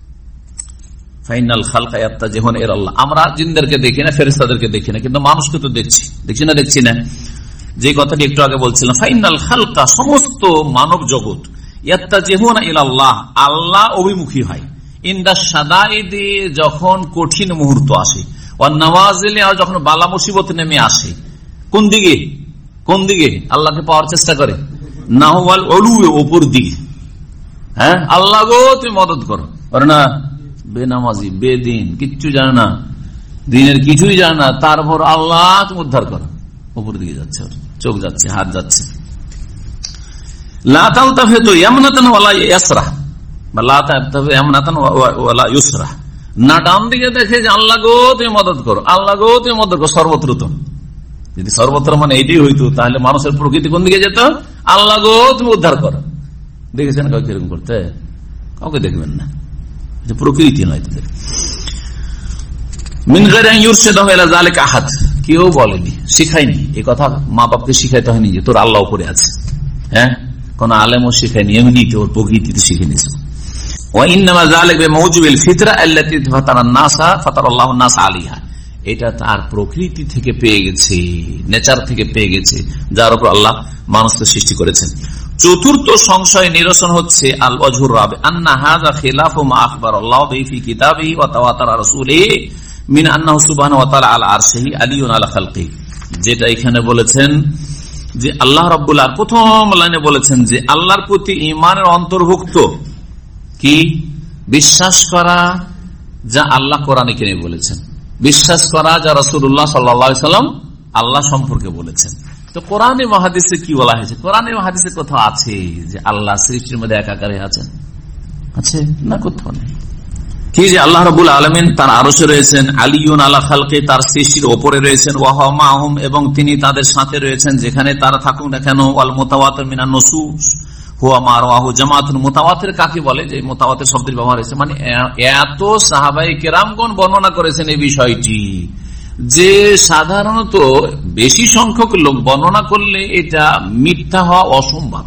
ফাইনাল খালকা ইয়াত্তাজিহুন ইলা আল্লাহ, আমরা জিনদেরকে দেখি না, ফেরেশতাদেরকে দেখি না, কিন্তু মানুষকে তো দেখছি, দেখছি না দেখছি না, যে কথাটি একটু আগে বলছিলাম। ফাইনাল খালকা, সমস্ত মানব জগৎ, ইয়াত্তাজিহুন ইলা আল্লাহ, আল্লাহ অভিমুখী হয়, ইনদা শাদাইদি, যখন কঠিন মুহূর্ত আসে, ওয়ান নাওয়াজিল, আর যখন বালা মুসিবত নেমে আসে, কোন দিকে কোন দিকে আল্লাহকে পাওয়ার চেষ্টা করে, নাহওয়াল উলু, উপর দিকে। হ্যাঁ, আল্লাহ গো তুমি মদত করো, আর না বেনামাজি, বেদিন, কিচ্ছু জানে না, দিনের কিছুই জানে না, তারপর আল্লাহ তুমি উদ্ধার করো, উপর দিকে যাচ্ছে, চোখ যাচ্ছে, হাত যাচ্ছে। লা তালতাফিতু ইয়ামনাতান ওয়ালা ইয়াসরা, বা লা তালতাফিতু ইয়ামনাতান ওয়ালা ইউসরা, না ডান দিকে দেখে যে আল্লাহ গো তুমি মদত করো, আল্লাহ গো তুমি মদত করো, সর্বত্র তো। যদি সর্বত্র মানে এইটাই হইতো তাহলে মানুষের প্রকৃতি কোন দিকে যেত, আল্লাহ গো তুমি উদ্ধার করো। দেখেছেন কাউকে এরকম করতে? কাউকে দেখবেন না, প্রকৃতি নয় তাদের। মিন গায়রি আন ইউরশিদাহু ইলা যালিকা আহাদ, কেউ বলেনি, শিখায়নি এই কথা, মা বাপকে শিখাইতে হয়নি যে তোর আল্লাহ উপরে আছে। হ্যাঁ, কোন আলেমও শিখায়নি, এমনি তোর প্রকৃতিতে শিখে নিয়েছে। ওয়া ইন্নামা যালিকা বিমাওজিবিল ফিতরা আল্লাতী ফাতারান নাসা ফাতারাল্লাহু নাস আলাইহা, এটা তার প্রকৃতি থেকে পেয়ে গেছে, নেচার থেকে পেয়ে গেছে, যার উপর আল্লাহ মানুষকে সৃষ্টি করেছেন। চতুর্থ সংশয় নিরসন হচ্ছে আল ওয়াজহুর রাবি আন্না হাযা খিলাফু মা আখবারাল্লাহু বিহি ফি কিতাবিহি ওয়া তাওয়াতারা রাসূলিহি মিন আন্নাহু সুবহানাহু ওয়া তাআলা আলা আরশিহি আলিয়ুন আলা খালকিহি, যেটা এখানে বলেছেন যে আল্লাহ রাব্বুল আলামিন প্রথম লাইনে বলেছেন যে আল্লাহর প্রতি ঈমানের অন্তর্ভুক্ত কি, বিশ্বাস করা, যা আল্লাহ কোরআনে কেনে বলেছেন, বিশ্বাস করা যা রাসূলুল্লাহ সাল্লাল্লাহু আলাইহি সাল্লাম আল্লাহ সম্পর্কে বলেছেন। তো কোরআনে মহাদিসে কি বলা হয়েছে? কোরআনে মহাদিসে কোথাও আছে যে আল্লাহ সৃষ্টির মধ্যে একাকারে আছেন? আছে না, কোথাও নেই। কি যে আল্লাহ রাব্বুল আলামিন তার আরশে রয়েছেন, আলিয়ুন আলা খালকি তার সৃষ্টির উপরে রয়েছেন, ওয়া হুয়া মাহুম এবং তিনি তাদের সাথে রয়েছেন যেখানে তারা থাকুক না কেন। ওয়াল মুতাওয়াতির মিনান নুসুস হুয়া মা রাওয়াহু জামাতুন। মুতাওয়াতির কাকে বলে? যে মুতাওয়াতির শব্দের ব্যবহার হয়েছে, মানে এত সাহাবায়ে কেরামগণ বর্ণনা করেছেন এই বিষয়টি যে সাধারণত বেশি সংখ্যক লোক বর্ণনা করলে এটা মিথ্যা হওয়া অসম্ভব।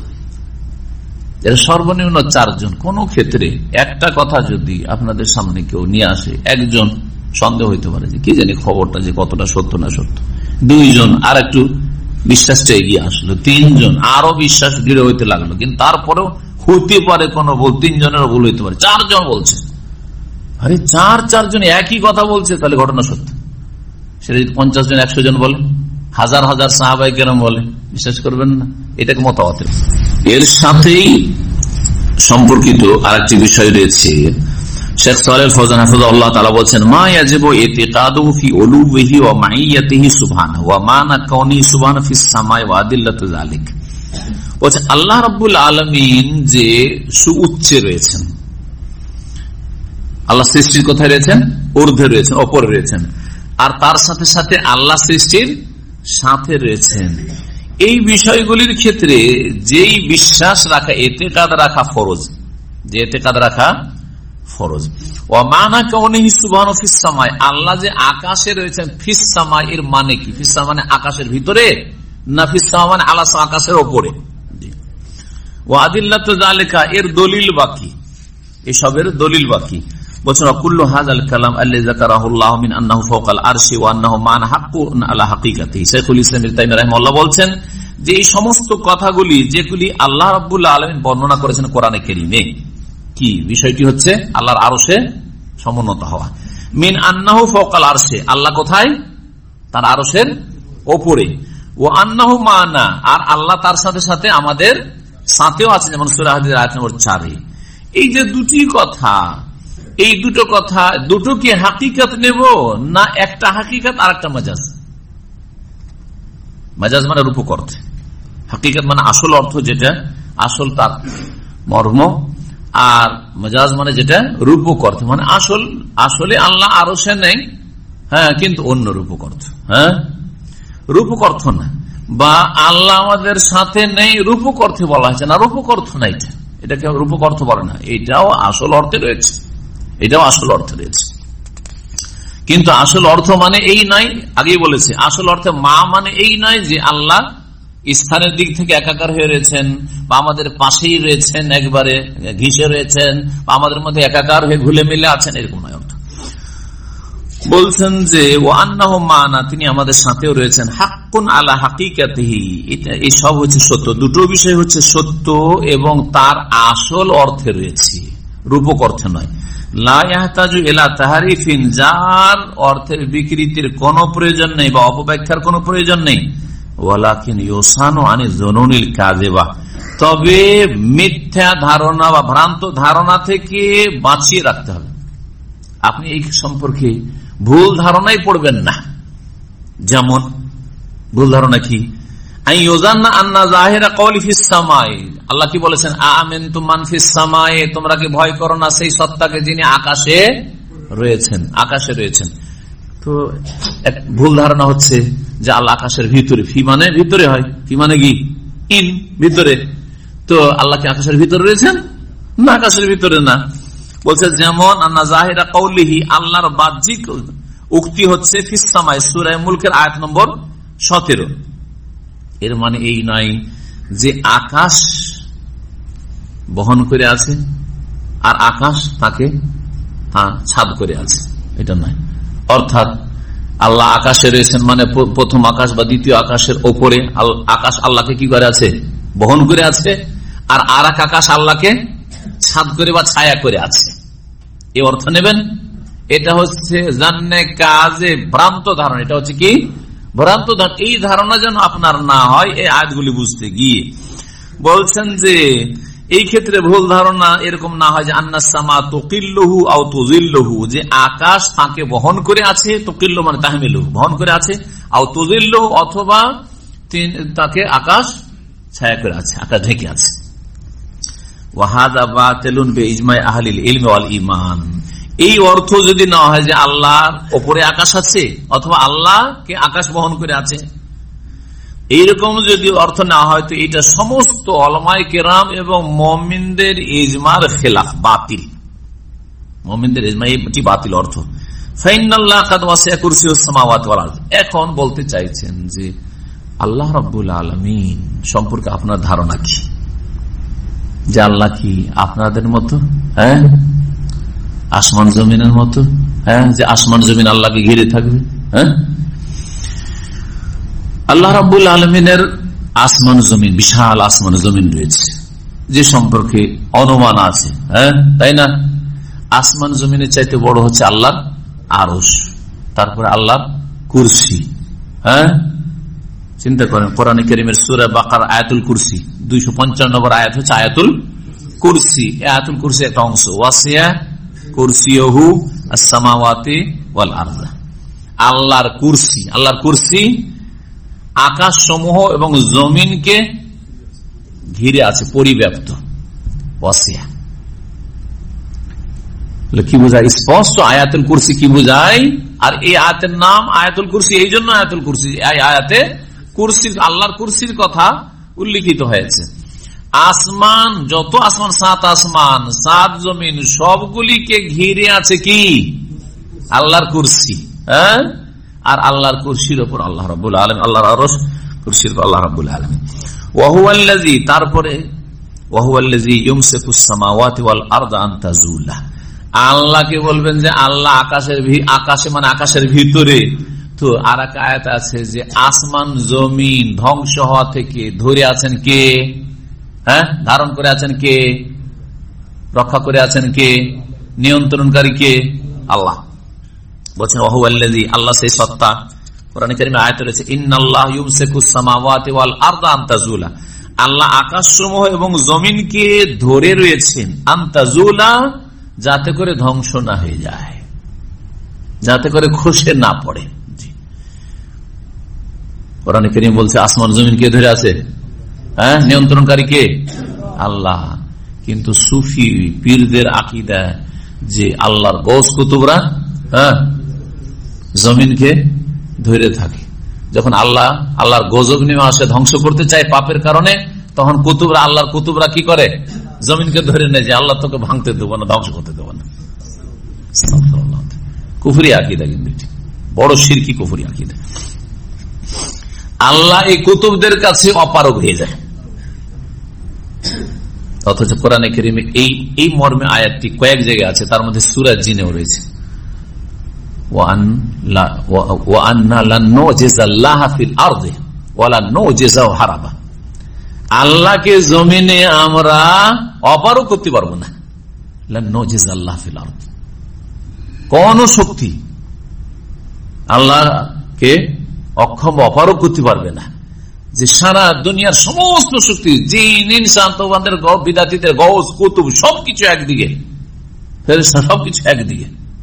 এর সর্বনিম্ন চারজন। কোন ক্ষেত্রে একটা কথা যদি আপনাদের সামনে কেউ নিয়ে আসে, একজন সন্দেহ হইতে পারে যে কি জানি খবরটা যে কতটা সত্য না সত্য, দুইজন আর একটু বিশ্বাসটা এগিয়ে আসলো, তিনজন আরো বিশ্বাস দৃঢ় হইতে লাগলো, কিন্তু তারপরেও হইতে পারে কোনো ভুল, তিনজনেরও ভুল হইতে পারে, চারজন বলছে, আরে চার চারজন একই কথা বলছে, তাহলে ঘটনা সত্য। সেটা যদি পঞ্চাশ জন একশো জন বলে, হাজার হাজার সাহাবায়ে কেরাম বলে, বিশ্বাস করবেন না? এটাকে মুতাওয়াতির। এর সাথেই সম্পর্কিত আরেকটি বিষয় রয়েছে। শেখ সালেহ ফৌজান হাফিজাহুল্লাহ তাআলা বলেন, মা ইয়াজিবু ইতিকাদুহু ফি উলুবিহি ওয়া মাইয়াতিহি সুবহানাহু ওয়া মানা কাউনি সুবহানাহু ফিস সামাই ওয়া আদিল্লাতু যালিক। বলেন আল্লাহ রাব্বুল আলামিন যে সুউচ্চে রয়েছেন, আল্লাহ সৃষ্টির কোথায় রয়েছেন? ঊর্ধ্বে রয়েছেন, উপরে রয়েছেন, আর তার সাথে সাথে আল্লাহ সৃষ্টির সাথে রয়েছেন। এই বিষয়গুলির ক্ষেত্রে যেই বিশ্বাস রাখা, এতেকাদ রাখা ফরজ, যে এতেকাদ রাখা ফরজ। ও মানা কাউনিহি সুবহানাহু ফিস সামাই, আল্লাহ যে আকাশে রয়েছেন, ফিস সামাই এর মানে কি? ফিস সামাই মানে আকাশের ভিতরে, না ফিস সামাই মানে আলাস আকাশের উপরে। ওয়া আদিল্লাতু যালিকা এর দলিল বাকি, এসবের দলিল বাকি। বলছেন কুল্লু হাযাল কালাম আল্লাযী যাকারাহুল্লাহু মিন আন্নাহু ফাওকাল আরশি ওয়া আন্নাহু মান হাক্কুন আলা হাকিকাতিহি। শাইখুল ইসলাম ইবনে তাইমিয়া রাহিমাহুল্লাহ বলছেন যে এই সমস্ত কথাগুলি যেগুলি আল্লাহ রাব্বুল আলামিন বর্ণনা করেছেন কোরআনে কারীমে, কি বিষয়টি হচ্ছে আল্লাহর আরশে সমুন্নত হওয়া। মিন আন্নাহু ফাওকাল আরশি, আল্লাহ কোথায়? তার আরশের উপরে। ওয়া আন্নাহু মানা, আর আল্লাহ তার সাথে সাথে আমাদের সাথেও আছে, যেমন সূরা হাদীদ আয়াত নম্বর চার। এই যে দুটি কথা, এই দুটো কথা দুটো কি হাকিকাত নেব, না একটা হাকিকাত আর একটা মাজাজ? মাজাজ মানে রূপক অর্থ, হাকিকাত মানে আসল অর্থ, যেটা আসল তার মর্ম, আর মাজাজ মানে যেটা রূপক অর্থ, মানে আসল আসলে আল্লাহ আরশে নেই, হ্যাঁ, কিন্তু অন্য রূপক অর্থ, হ্যাঁ, রূপক অর্থ না, বা আল্লাহ আমাদের সাথে নেই রূপক অর্থে বলা হয়েছে না, রূপক অর্থ না, এটা এটাকে রূপক অর্থ বলে না, এটাও আসল অর্থে রয়েছে, এটাও আসল অর্থ রয়েছে। কিন্তু আসল অর্থ মানে এই নয়, আগেই বলেছে, আসল অর্থে মা মানে এই নয় যে আল্লাহ স্থানের দিক থেকে একাকার হয়ে রয়েছেন, বা আমাদের পাশেই রয়েছেন, একবারে ঘিসে রয়েছেন, বা আমাদের মধ্যে একাকার হয়ে ঘুলে মিলে আছেন, এরকম নয় অর্থ। বলছেন যে ও আন্নাহু মানা, তিনি আমাদের সাথেও রয়েছেন, হাক্কুন আলা হাকিকাতিহি, এটা এই সব হচ্ছে সত্য, দুটো বিষয় হচ্ছে সত্য এবং তার আসল অর্থে রয়েছে, রূপক অর্থে নয়। লা ইয়াহতাজু ইলা তাহরিফিন, যার অর্থের বিকৃতির কোনো প্রয়োজন নেই বা অপব্যাখ্যার কোনো প্রয়োজন নেই। ওয়ালাকিন ইউসানু আনি যুনুনিল কাযিবা, তবে মিথ্যা ধারণা বা ভ্রান্ত ধারণা থেকে বাঁচিয়ে রাখতে হবে। আপনি এই সম্পর্কে ভুল ধারণাই পড়বেন না। যেমন ভুল ধারণা কি? আল্লাহ কি বলেছেন? আমেনতু মান ফিস সামাই, তোমরা কি ভয় করো না সেই সত্তাকে যিনি আকাশে রয়েছেন, আকাশে রয়েছেন। তো এক ভুল ধারণা হচ্ছে যে আল্লাহ আকাশের ভিতরে, ফি মানে ভিতরে হয়, ফি মানে কি ইন, ভিতরে। তো আল্লাহ কি আকাশের ভিতরে রয়েছেন? না, আকাশের ভিতরে না। বলছে যেমন আন্না জাহিরা কওলিহি, আল্লাহর বাহ্যিক উক্তি হচ্ছে ফিস সামাই, সূরা মুলকের আয়াত নম্বর সতেরো। এর মানে এই নয় যে আকাশ বহন করে আছে আর আকাশ তাকে ছাদ করে আছে, এটা নয়। অর্থাৎ আল্লাহ আকাশে রয়েছেন মানে প্রথম আকাশ বা দ্বিতীয় আকাশের ওপরে আকাশ আল্লাহকে কি করে আছে? বহন করে আছে, আর আর এক আকাশ আল্লাহকে ছাদ করে বা ছায়া করে আছে, এই অর্থ নেবেন। এটা হচ্ছে জান্নে কাজে ভ্রান্ত ধারণা, এটা হচ্ছে কি ভ্রান্ত ধারণা। এই ধারণা যেন আপনার না হয়, এই আয়াতগুলি বুঝতে গিয়ে বলছেন যে এই ক্ষেত্রে ভুল ধারণা এরকম না হয় যে আন্নাস সামা তুকিল্লুহু আও তুযিল্লুহু, যে আকাশ তাকে বহন করে আছে, তুকিল্লু মানে তাহমিলুহু বহন করে আছে, আও তুযিল্লুহু অথবা তাকে আকাশ ছায়া করে আছে, আকাশ ঢেকে আছে। ওয়া হাযা বাতিলুন বিইজমা'i আহলিল ইলমি ওয়াল ঈমান। এই অর্থ যদি না হয় যে আল্লাহর উপরে আকাশ আছে অথবা আল্লাহকে আকাশ বহন করে আছে, এইরকম যদি অর্থ না হয় তো এটা সমস্ত উলামায়ে কেরাম এবং মুমিনদের ইজমার খেলাফ, বাতিল। মুমিনদের ইজমা এটি বাতিল অর্থ। ফাইনাল্লাহ কাদ ওয়াসি'a কুরসিয়ুস সামাওয়াতি ওয়াল আরদ। এখন বলতে চাইছেন যে আল্লাহ রাব্বুল আলামিন সম্পর্কে আপনার ধারণা কি? যে আল্লাহ কি আপনাদের মতো, হ্যাঁ আসমান জমিনের মতো, হ্যাঁ যে আসমান জমিন আল্লাহকে ঘিরে থাকবে? হ্যাঁ, আল্লাহ রাব্বুল আলামিনের আসমান জমিন, বিশাল আসমান জমিন রয়েছে যে সম্পর্কে অনুমান আছে, হ্যাঁ তাই না? আসমান জমিনের চাইতে বড় হচ্ছে আল্লাহর আরশ, তারপরে আল্লাহর কুরসি। হ্যাঁ, চিন্তা করেন কোরআনে কারীমের সূরা বাকারা আয়াতুল কুরসি দুইশো পঞ্চান্ন নম্বর আয়াত হচ্ছে আয়াতুল কুরসি। আয়াতুল কুরসি একটা অংশ, ওয়াসিয়া কুরসিয়ুহু আস-সামাওয়াতি ওয়াল আরদ। আল্লাহর কুরসি, আল্লাহর কুরসি আকাশ সমূহ এবং জমিনকে ঘিরে আছে, পরিব্যাপ্ত। ওয়াসিয়া কি বোঝায়? স্পষ্ট আয়াতুল কুরসি কি বোঝায়। আর এই আয়াতের নাম আয়াতুল কুরসি এই জন্য আয়াতুল কুরসি, এই আয়াতে কুরসির, আল্লাহর কুরসির কথা উল্লিখিত হয়েছে। আসমান, যত আসমান, সাত আসমান সাত জমিন সবগুলিকে ঘিরে আছে কি? আল্লাহর কুরসি। হ্যাঁ, আর আল্লাহর কুরসির উপর আল্লাহ রাব্বুল আলামিন, আল্লাহর আরশ, কুরসির উপর আল্লাহ রাব্বুল আলামিন। ওয়া হুয়াল্লাযী, তারপরে ওয়া হুয়াল্লাযী ইউমসিকুস সামাওয়াতি ওয়াল আরদা আন তাযুলা। আল্লাহকে বলবেন যে আল্লাহ আকাশের, আকাশে মানে আকাশের ভিতরে। তো আর এক আয়াত আছে যে আসমান জমিন ধ্বংস হওয়া থেকে ধরে আছেন কে? হ্যাঁ, ধারণ করে আছেন কে? রক্ষা করে আছেন কে? নিয়ন্ত্রণকারী কে? আল্লাহ। বলছেন ওয়া হুয়াল্লাযী, আল্লাহ সেই সত্তা। কোরআনে কারীমে আয়াত রয়েছে ইন্নাল্লাহা ইউমসিকুস সামাওয়াতি ওয়াল আরদা আন তাযুলা। আল্লাহ আকাশসমূহ এবং জমিনকে ধরে রয়েছেন, আন তাযুলা, যাতে করে ধ্বংস না হয়ে যায়, যাতে করে খসে না পড়ে। কোরআনে কারীম বলছে আসমান জমিন কে ধরে আছে? হ্যাঁ, নিয়ন্ত্রণকারী কে? আল্লাহ। কিন্তু সুফি পীরদের আকীদা যে আল্লাহর গৌস কুতুবরা হ্যাঁ জমিনকে ধরে থাকে। যখন আল্লাহ আল্লাহর গজব নেমে আসে, ধ্বংস করতে চায় পাপের কারণে, তখন কুতুবরা, আল্লাহর কুতুবরা কি করে? জমিনকে ধরে নেয় যে আল্লাহ তোকে ভাঙতে দেবো না, ধ্বংস করতে দেবো না। কুফরি আকীদা, কিন্তু বড় শিরকি কুফরি আকীদা। আল্লাহ এই কুতুবদের কাছে অপারগ হয়ে যায়। অথচ কোরআনে কারীমে এই এই মর্মে আয়াতটি কয়েক জায়গায় আছে, তার মধ্যে সূরা জিনেও রয়েছে। আল্লাহকে জমিনে আমরা অপারগ করতে পারবো না। কোন শক্তি আল্লাহকে অক্ষম, অপারগ করতে পারবে না। যে সারা দুনিয়ার সমস্ত শক্তি, জিন ইনসান, তোমাদের বিদাতীদের গৌস কুতুব সবকিছু একদিকে, ফেরেশতা সবকিছু একদিকে,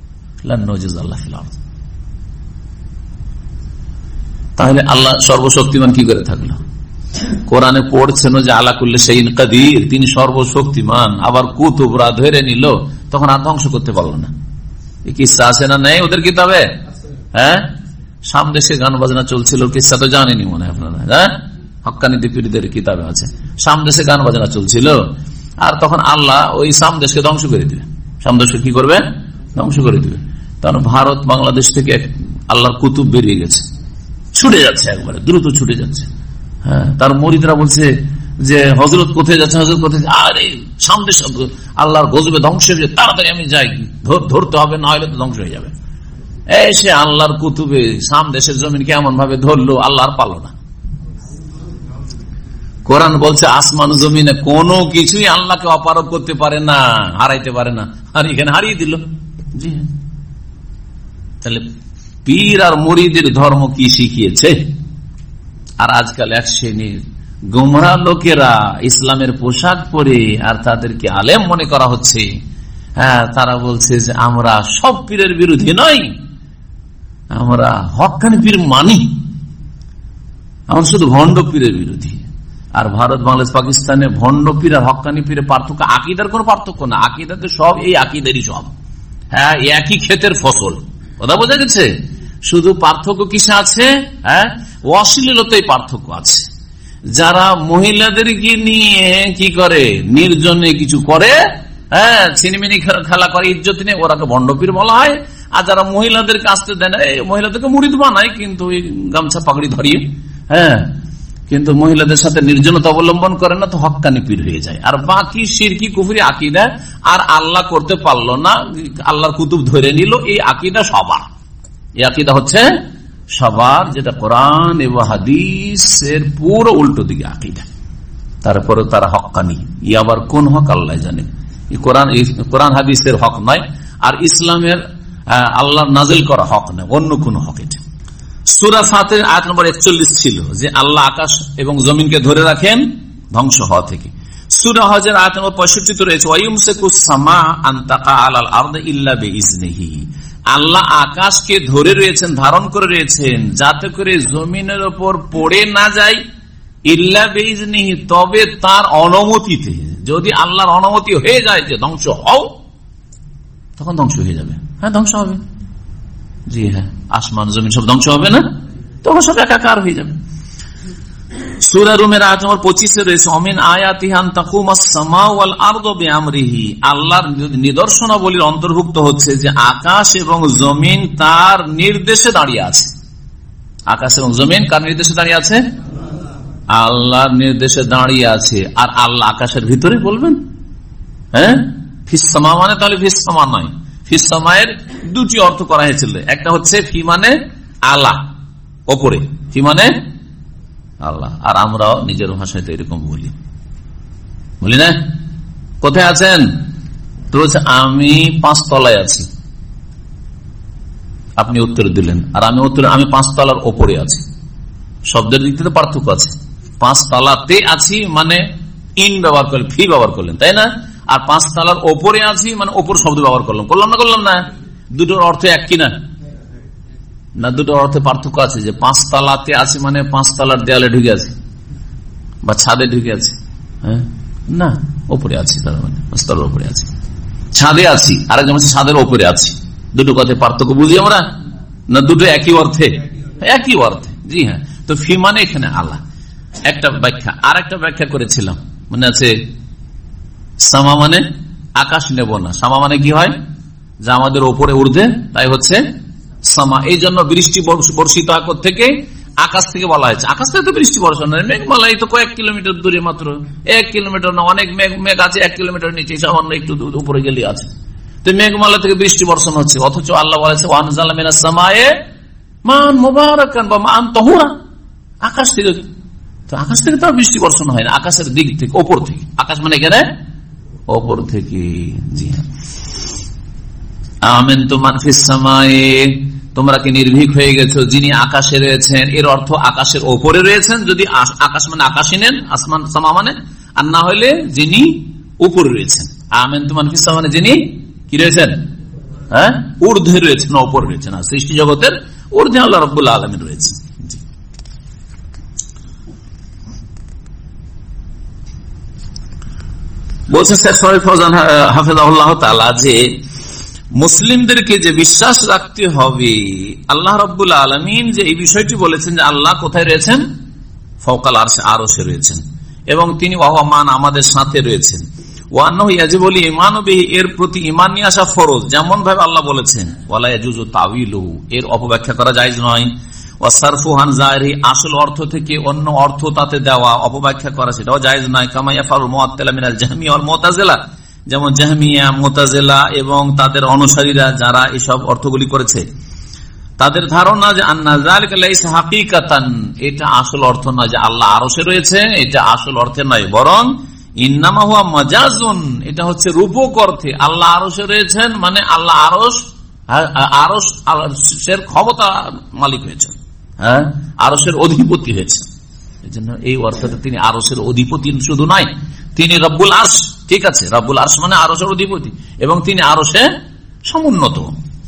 তাহলে আল্লাহ সর্বশক্তিমান কি করে থাকলো? কোরআনে পড়ছেন যে আলা কুল্লি শাইইন কাদির, তিনি সর্বশক্তিমান। আবার কুতুবরা ধরে নিল, তখন আর ধ্বংস করতে পারলো না। এই কিসসা আছে না নেই ওদের কিতাবে? হ্যাঁ, সামদেশে গান বাজনা চলছিল, কিসসা তো জানেনি মনে হয় আপনারা। হ্যাঁ, হক্কানি দীপীদের কিতাবে আছে, সামদেশে গান বাজনা চলছিল, আর তখন আল্লাহ ওই সামদেশকে ধ্বংস করে দিবে। সামদেশকে কি করবে? ধ্বংস করে দিবে। কারণ ভারত বাংলাদেশ থেকে আল্লাহর কুতুব বেরিয়ে গেছে, ছুটে যাচ্ছে, একবারে দ্রুত ছুটে যাচ্ছে। হ্যাঁ, তার মুরিদরা বলছে যে হযরত কোথায় যাচ্ছে, হযরত কোথায়? আরে সামদেশ আল্লাহর গজবে ধ্বংস হয়ে যাবে, তাড়াতাড়ি আমি যাই, ধরতে হবে, না হলে তো ধ্বংস হয়ে যাবে। এই সে আল্লাহর কুতুবে সামদেশের জমিনকে এমন ভাবে ধরলো, আল্লাহর পালো না। কোরআন বলছে আসমান জমিনে কোনো কিছুই আল্লাহকে অপারগ করতে পারে না, হারাইতে পারে না, আর এখানে হারিয়ে দিল। জি, তাহলে পীর আর মুরিদের ধর্ম কি শিখিয়েছে? আর আজকাল এক শ্রেণীর গোমরা লোকেরা ইসলামের পোশাক পরে আর তাদেরকে আলেম মনে করা হচ্ছে, হ্যাঁ, তারা বলছে যে আমরা সব পীরের বিরোধী নই, আমরা হক্কানি পীর মানি, আমরা শুধু ভণ্ড পীরের বিরোধী। আর ভারত, বাংলাদেশ, পাকিস্তানে ভণ্ড পীর আর হক্কানি পীরের পার্থক্য, আকিদার কোন পার্থক্য না, আকিদাতে সব এই আকিদারই সব, হ্যাঁ, একই ক্ষেতের ফসল। কথা বোঝা গেছে? শুধু পার্থক্য কিসে আছে? হ্যাঁ, অশ্লীলতায় পার্থক্য আছে। যারা মহিলাদেরকে নিয়ে কি করে, নির্জনে কিছু করে, হ্যাঁ, ছিনিমিনি খেলা করে, ইজ্জত নিয়ে, ওরাকে ভণ্ডপীর বলা হয়। আর যারা মহিলাদেরকে আসতে দেয় না, এই মহিলাদেরকে মুরিদ বানায়, কিন্তু ওই গামছা পাগড়ি ধরিয়ে, হ্যাঁ, কিন্তু মহিলাদের সাথে নির্জনতা অবলম্বন করে না, তো হক্কানি পীর হয়ে যায়। আর বাকি শিরকি কুফরি আকিদা, আর আল্লাহ করতে পারলো না, আল্লাহর কুতুব ধরে নিল, এই আকিদা সবার, এই আকিদা হচ্ছে সবার, যেটা কোরআন এবং হাদিসের পুরো উল্টো দিকে আকিদা। তারপরে তারা হক্কানি, ই আবার কোন হক আল্লাহ জানে। কোরআন কোরআন হাদিসের হক নয়, আর ইসলামের আল্লাহ নাজিল করা হক নয়, অন্য কোন হক। এটা সূরা ফাতির আয়াত নম্বর একচল্লিশ ছিল যে আল্লাহ আকাশ এবং জমিনকে ধরে রাখেন ধ্বংস হওয়া থেকে। সূরা হজের আয়াত নম্বর পঁয়ষট্টি তে রয়েছে ওয়ায়ুমসিকুস সামা আন তাকা আলাল আরদি ইল্লা বিইজনিহি, আল্লাহ আকাশকে ধরে রয়েছেন, ধারণ করে রয়েছেন, যাতে করে জমিনের উপর পড়ে না যায়, ইল্লা বিইজনিহি, তবে তার অনুমতিতে। যদি আল্লাহর অনুমতি হয়ে যায় যে ধ্বংস হও, তখন ধ্বংস হয়ে যাবে। হ্যাঁ, ধ্বংস হবে, জি হ্যাঁ, আসমান জমিন সব ধ্বংস হবে না, তখন সব একাকার হয়ে যাবে। সূরা রুমের আয়াত নম্বর পঁচিশে রয়েছে অমিন আয়াতিহি আন তাকুমাস সামাউ ওয়াল আরদু বিআমরিহি, আল্লাহর নিদর্শনাবলীর অন্তর্ভুক্ত হচ্ছে যে আকাশ এবং জমিন তার নির্দেশে দাঁড়িয়ে আছে। আকাশ এবং জমিন কার নির্দেশে দাঁড়িয়ে আছে? আল্লাহর নির্দেশে দাঁড়িয়ে আছে। আর আল্লাহ আকাশের ভিতরে বলবেন, হ্যাঁ, ফিস সামা মানে তাহলে ফিস সামা নয়, ফিস সামায়ের দুটি অর্থ করা হয়েছিল। একটা হচ্ছে ফি মানে আলা, ওপরে, ফি মানে আল্লাহ। আর আমরাও নিজের ভাষায় তো এরকম বলি, বলি না? কোথায় আছেন? তো আমি পাঁচ তলায় আছি, আপনি উত্তর দিলেন, আর আমি উত্তর আমি পাঁচ তলার ওপরে আছি। শব্দের দিক থেকে পার্থক্য আছে। পাঁচ তলাতে আছি মানে ইন ব্যবহার করলেন, ফি ব্যবহার করলেন, তাই না? আর পাঁচ তলার ওপরে আছি মানে ওপর শব্দ ব্যবহার করলাম, করলাম না করলাম না? দুটোর অর্থ এক কিনা? না, দুটোর অর্থে পার্থক্য আছে। যে পাঁচ তলাতে আছে মানে পাঁচ তলার দেয়ালে ঢুকে আছে বা ছাদে ঢুকে আছে, হ্যাঁ, না, ওপরে আছি, তার মানে পাঁচ তলার ওপরে আছি। ছাদে আছি, আরেকজন হচ্ছে ছাদের ওপরে আছি। দুটো কথায় পার্থক্য বুঝি আমরা না? দুটো একই অর্থে, একই অর্থে, জি হ্যাঁ। তো ফি মানে এখানে আল্লাহ, একটা ব্যাখ্যা। আর একটা ব্যাখ্যা করেছিলাম, মনে আছে? সামা মানে আকাশ নেব না, সামা মানে কি হয়? যা আমাদের ওপরে ঊর্ধ্বে, তাই হচ্ছে সামা। এই জন্য বৃষ্টি বর্ষিত আকর থেকে, আকাশ থেকে বলা হয়েছে। আকাশ থেকে তো বৃষ্টি বর্ষণ নয়, মেঘমালা এই তো কয়েক কিলোমিটার দূরে, মাত্র এক কিলোমিটার না, অনেক মেঘ মেঘ আছে এক কিলোমিটার নিচে, সামান্য একটু উপরে গেলে আছে। তো মেঘমালা থেকে বৃষ্টি বর্ষণ হচ্ছে, অথচ আল্লাহ বলেছে ওয়ানজালা মিনাস সামায়ে মান মুবারাকান বা মান তাহুরা, আকাশ থেকে। তো আকাশ থেকে তো বৃষ্টি বর্ষণ হয় না, আকাশের দিক থেকে, ওপর থেকে। আকাশ মানে এখানে ওপর থেকে, জি হ্যাঁ। আমেনতু মান ফিস সামায়ে, তোমরা কি নির্ভীক হয়ে গেছো যিনি আকাশে রয়েছেন। এর অর্থ আকাশের ওপরে রয়েছেন, যদি আকাশ মানে আকাশই নেন, আসমান সামা মানে, আর না হলে যিনি উপরে রয়েছেন। আমেনতু মান ফিস সামা মানে যিনি কি রয়েছেন, হ্যাঁ, ঊর্ধ্বে রয়েছেন, ওপরে রয়েছেন। আর সৃষ্টি জগতের ঊর্ধ্বে আল্লাহ রাব্বুল আলামিন রয়েছেন। বলছেন শেখ শরীফ ফৌজান হাফেজাহুল্লাহ তাআলা যে মুসলিমদেরকে যে বিশ্বাস রাখতে হবে, আল্লাহ রাব্বুল আলামিন যে এই বিষয়টি বলেছেন যে আল্লাহ কোথায় রয়েছেন, ফাওকাল আরশে, আরশে রয়েছেন, এবং তিনি ওয়াহমান আমাদের সাথে রয়েছেন। ওয়ান্নাহু ইয়াজিবু ঈমানু বিহি, এর প্রতি ঈমান নিয়ে আসা ফরজ, যেমন ভাবে আল্লাহ বলেছেন। ওয়ালা ইয়াজুজু তাউইলুহু, এর অপব্যাখ্যা করা জায়েজ নয়। ওয়াসারফু আন যাহিরি, আসল অর্থ থেকে অন্য অর্থ তাতে দেওয়া, অপব্যাখ্যা করা, সেটাও জায়েজ নয়। কামা ইয়াফআলুল মুআত্তিলা মিনাল জাহমিয়া ওয়াল মুতাজিলা, যেমন জাহমিয়া, মুতাজিলা এবং তাদের অনুসারীরা যারা এসব অর্থগুলি করেছে, তাদের ধারণা যে আন্না যালিকা লাইসা হাকিকাতান, এটা আসল অর্থ নয় যে আল্লাহ আরশে রয়েছে, এটা আসল অর্থে নয়, বরং ইন্নামা হুয়া মাজাজুন, এটা হচ্ছে রূপক অর্থে। আল্লাহ আরশে রয়েছেন মানে আল্লাহ আরশ, আরশ আরশের ক্ষমতা মালিক হয়েছেন, হ্যাঁ, আরশের অধিপতি হয়েছে, এজন্য এই অর্থে তিনি আরশের অধিপতি শুধু নয়, তিনি রব্বুল আরশ। ঠিক আছে, রব্বুল আরশ মানে আরশের অধিপতি, এবং তিনি আরশে সমুন্নত।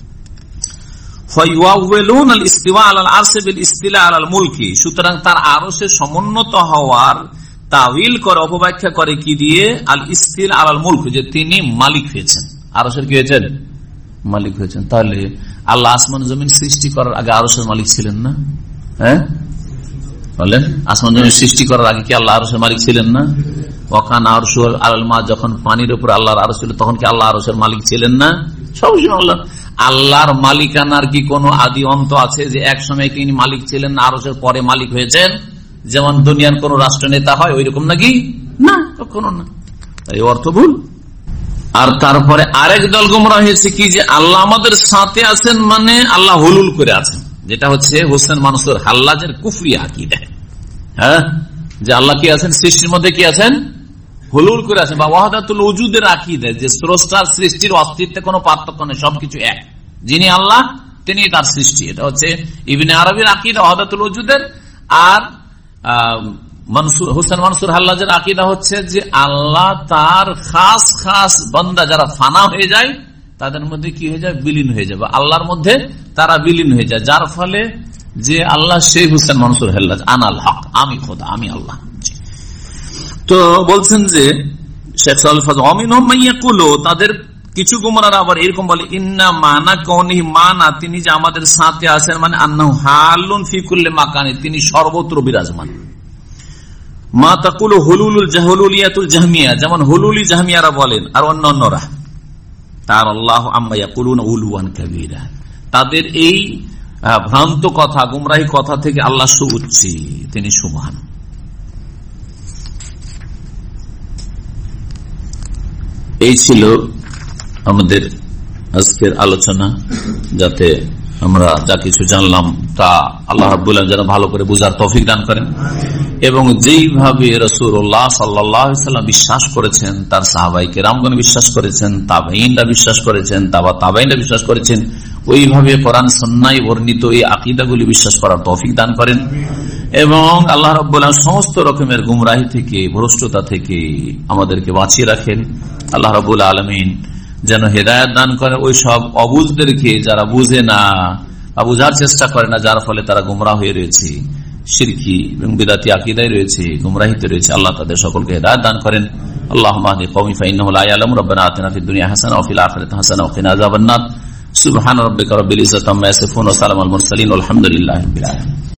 সুতরাং তার আরশে সমুন্নত হওয়ার তাওয়িল করে, অপব্যাখ্যা করে কি দিয়ে? আল ইস্তিলা আলাল মুলক, যে তিনি মালিক হয়েছেন, আরশের কি হয়েছেন? মালিক হয়েছেন। তাহলে আল্লাহ আসমান জমিন সৃষ্টি করার আগে আরশের মালিক ছিলেন না? হ্যাঁ বলেন, আসমান জমিন সৃষ্টি করার আগে কি আল্লাহ আরশের মালিক ছিলেন না? ওয়াকান আরশু আলাল মা, যখন পানির উপর আল্লাহর আরশ ছিল তখন কি আল্লাহ আরশের মালিক ছিলেন না? সবসময় আল্লাহ। আল্লাহর মালিকানার কি কোনো আদি অন্ত আছে যে এক সময় তিনি মালিক ছিলেন না আরশের পরে মালিক হয়েছেন? যেমন দুনিয়ার কোন রাষ্ট্র নেতা হয় ওই রকম নাকি? না, কখনো না। এই অর্থ ভুল। আর তারপরে আরেক দল গোমরা হয়েছে কি, যে আল্লাহ আমাদের সাথে আছেন মানে আল্লাহ হুলুল করে আছেন, যেটা হচ্ছে হোসেন মানসুর হাল্লাজের কুফরি আকীদা। হ্যাঁ, যে আল্লাহ কি আছেন? সৃষ্টির মধ্যে কি আছেন? হুলুল করে আছেন। বা ওয়াহদাতুল ওজুদের আকীদা, যে স্রষ্টার সৃষ্টির অস্তিত্বে কোনো পার্থক্য নেই, সবকিছু এক, যিনি আল্লাহ তিনি তার সৃষ্টি। এটা হচ্ছে ইবনে আরবির আকীদা ওয়াহদাতুল ওজুদের। আর মনসুর হোসেন মনসুর হাল্লাজের আকীদা হচ্ছে যে আল্লাহ তার খাস খাস বান্দা যারা ফানা হয়ে যায় তাদের মধ্যে কি হয়ে যায়? বিলীন হয়ে যায়, বা আল্লাহর মধ্যে তারা বিলীন হয়ে যায়, যার ফলে যে আল্লাহ সেই হোসেন মনসুর হাল্লাজ আনাল হক, আমি খোদা, আমি আল্লাহ। তো বলছেন যে শেখ সালেহ অমিনহুম মাইয়াকুলু, তাদের কিছু গুমরাহরা আবার এরকম বলে, ইন্না মানা কওনিহি, মানা তিনি যে আমাদের সাথে আছেন মানে আন্নাহু হালুন ফি কুল্লি মাকানি, তিনি সর্বত্র বিরাজমান। মা তাকুলু হুলুলুল জাহলুলিয়াতুল জাহমিয়া, যেমন হুলুলি জাহমিয়ারা বলেন আর অন্যান্যরা। তার আল্লাহ আম্মা ইয়াকুলুনা উলুয়ান কাবীরা, তাদের এই ভ্রান্ত কথা, গুমরাহী কথা থেকে আল্লাহ সুউচ্চে, তিনি সুবহান। এই ছিল আমাদের আজকের আলোচনা, যাতে আমরা যা কিছু জানলাম তা আল্লাহ রাব্বুল আলামিন যেন ভালো করে বুঝার তৌফিক দান করেন, এবং যেইভাবে রাসূলুল্লাহ সাল্লাল্লাহু আলাইহি ওয়াসাল্লাম বিশ্বাস করেছেন, তার সাহাবায়ে কেরামগণ বিশ্বাস করেছেন, তাবেঈনরা বিশ্বাস করেছেন, তাবা তাবেঈনরা বিশ্বাস করেছেন, ওইভাবে কোরআন সুন্নাহয় বর্ণিত এই আকীদাগুলি বিশ্বাস করার তৌফিক দান করেন, এবং আল্লাহ রাব্বুল আলামিন সমস্ত রকমের গুমরাহি থেকে, ভ্রষ্টতা থেকে আমাদেরকে বাঁচিয়ে রাখেন। আল্লাহ রাব্বুল আলামিন যেন হেদায়েত দান করে ওই সব অবুঝদেরকে, যারা বুঝে না বা বুঝার চেষ্টা করে না, যার ফলে তারা গুমরাহ হয়ে রয়েছে, শিরকি এবং বিদআতি আকীদায় রয়েছে, গুমরাহিতে রয়েছে। আল্লাহ তাদের সকলকে হেদায়েত দান করেন। আল্লাহুম্মা হাদি কওমি ফাইন্নাহু লা ইয়ালামু রাব্বানা আতিনা ফিদ দুনিয়া হাসানা ওয়া ফিল আখিরাতি হাসানা ওয়া কিনা আযাবান নার। সুবহানা রাব্বিকা রাব্বিল ইজ্জাতি আম্মা ইয়াসিফুন ওয়া সালামুল মুরসালিন ওয়া আলহামদুলিল্লাহি রাব্বিল আলামিন।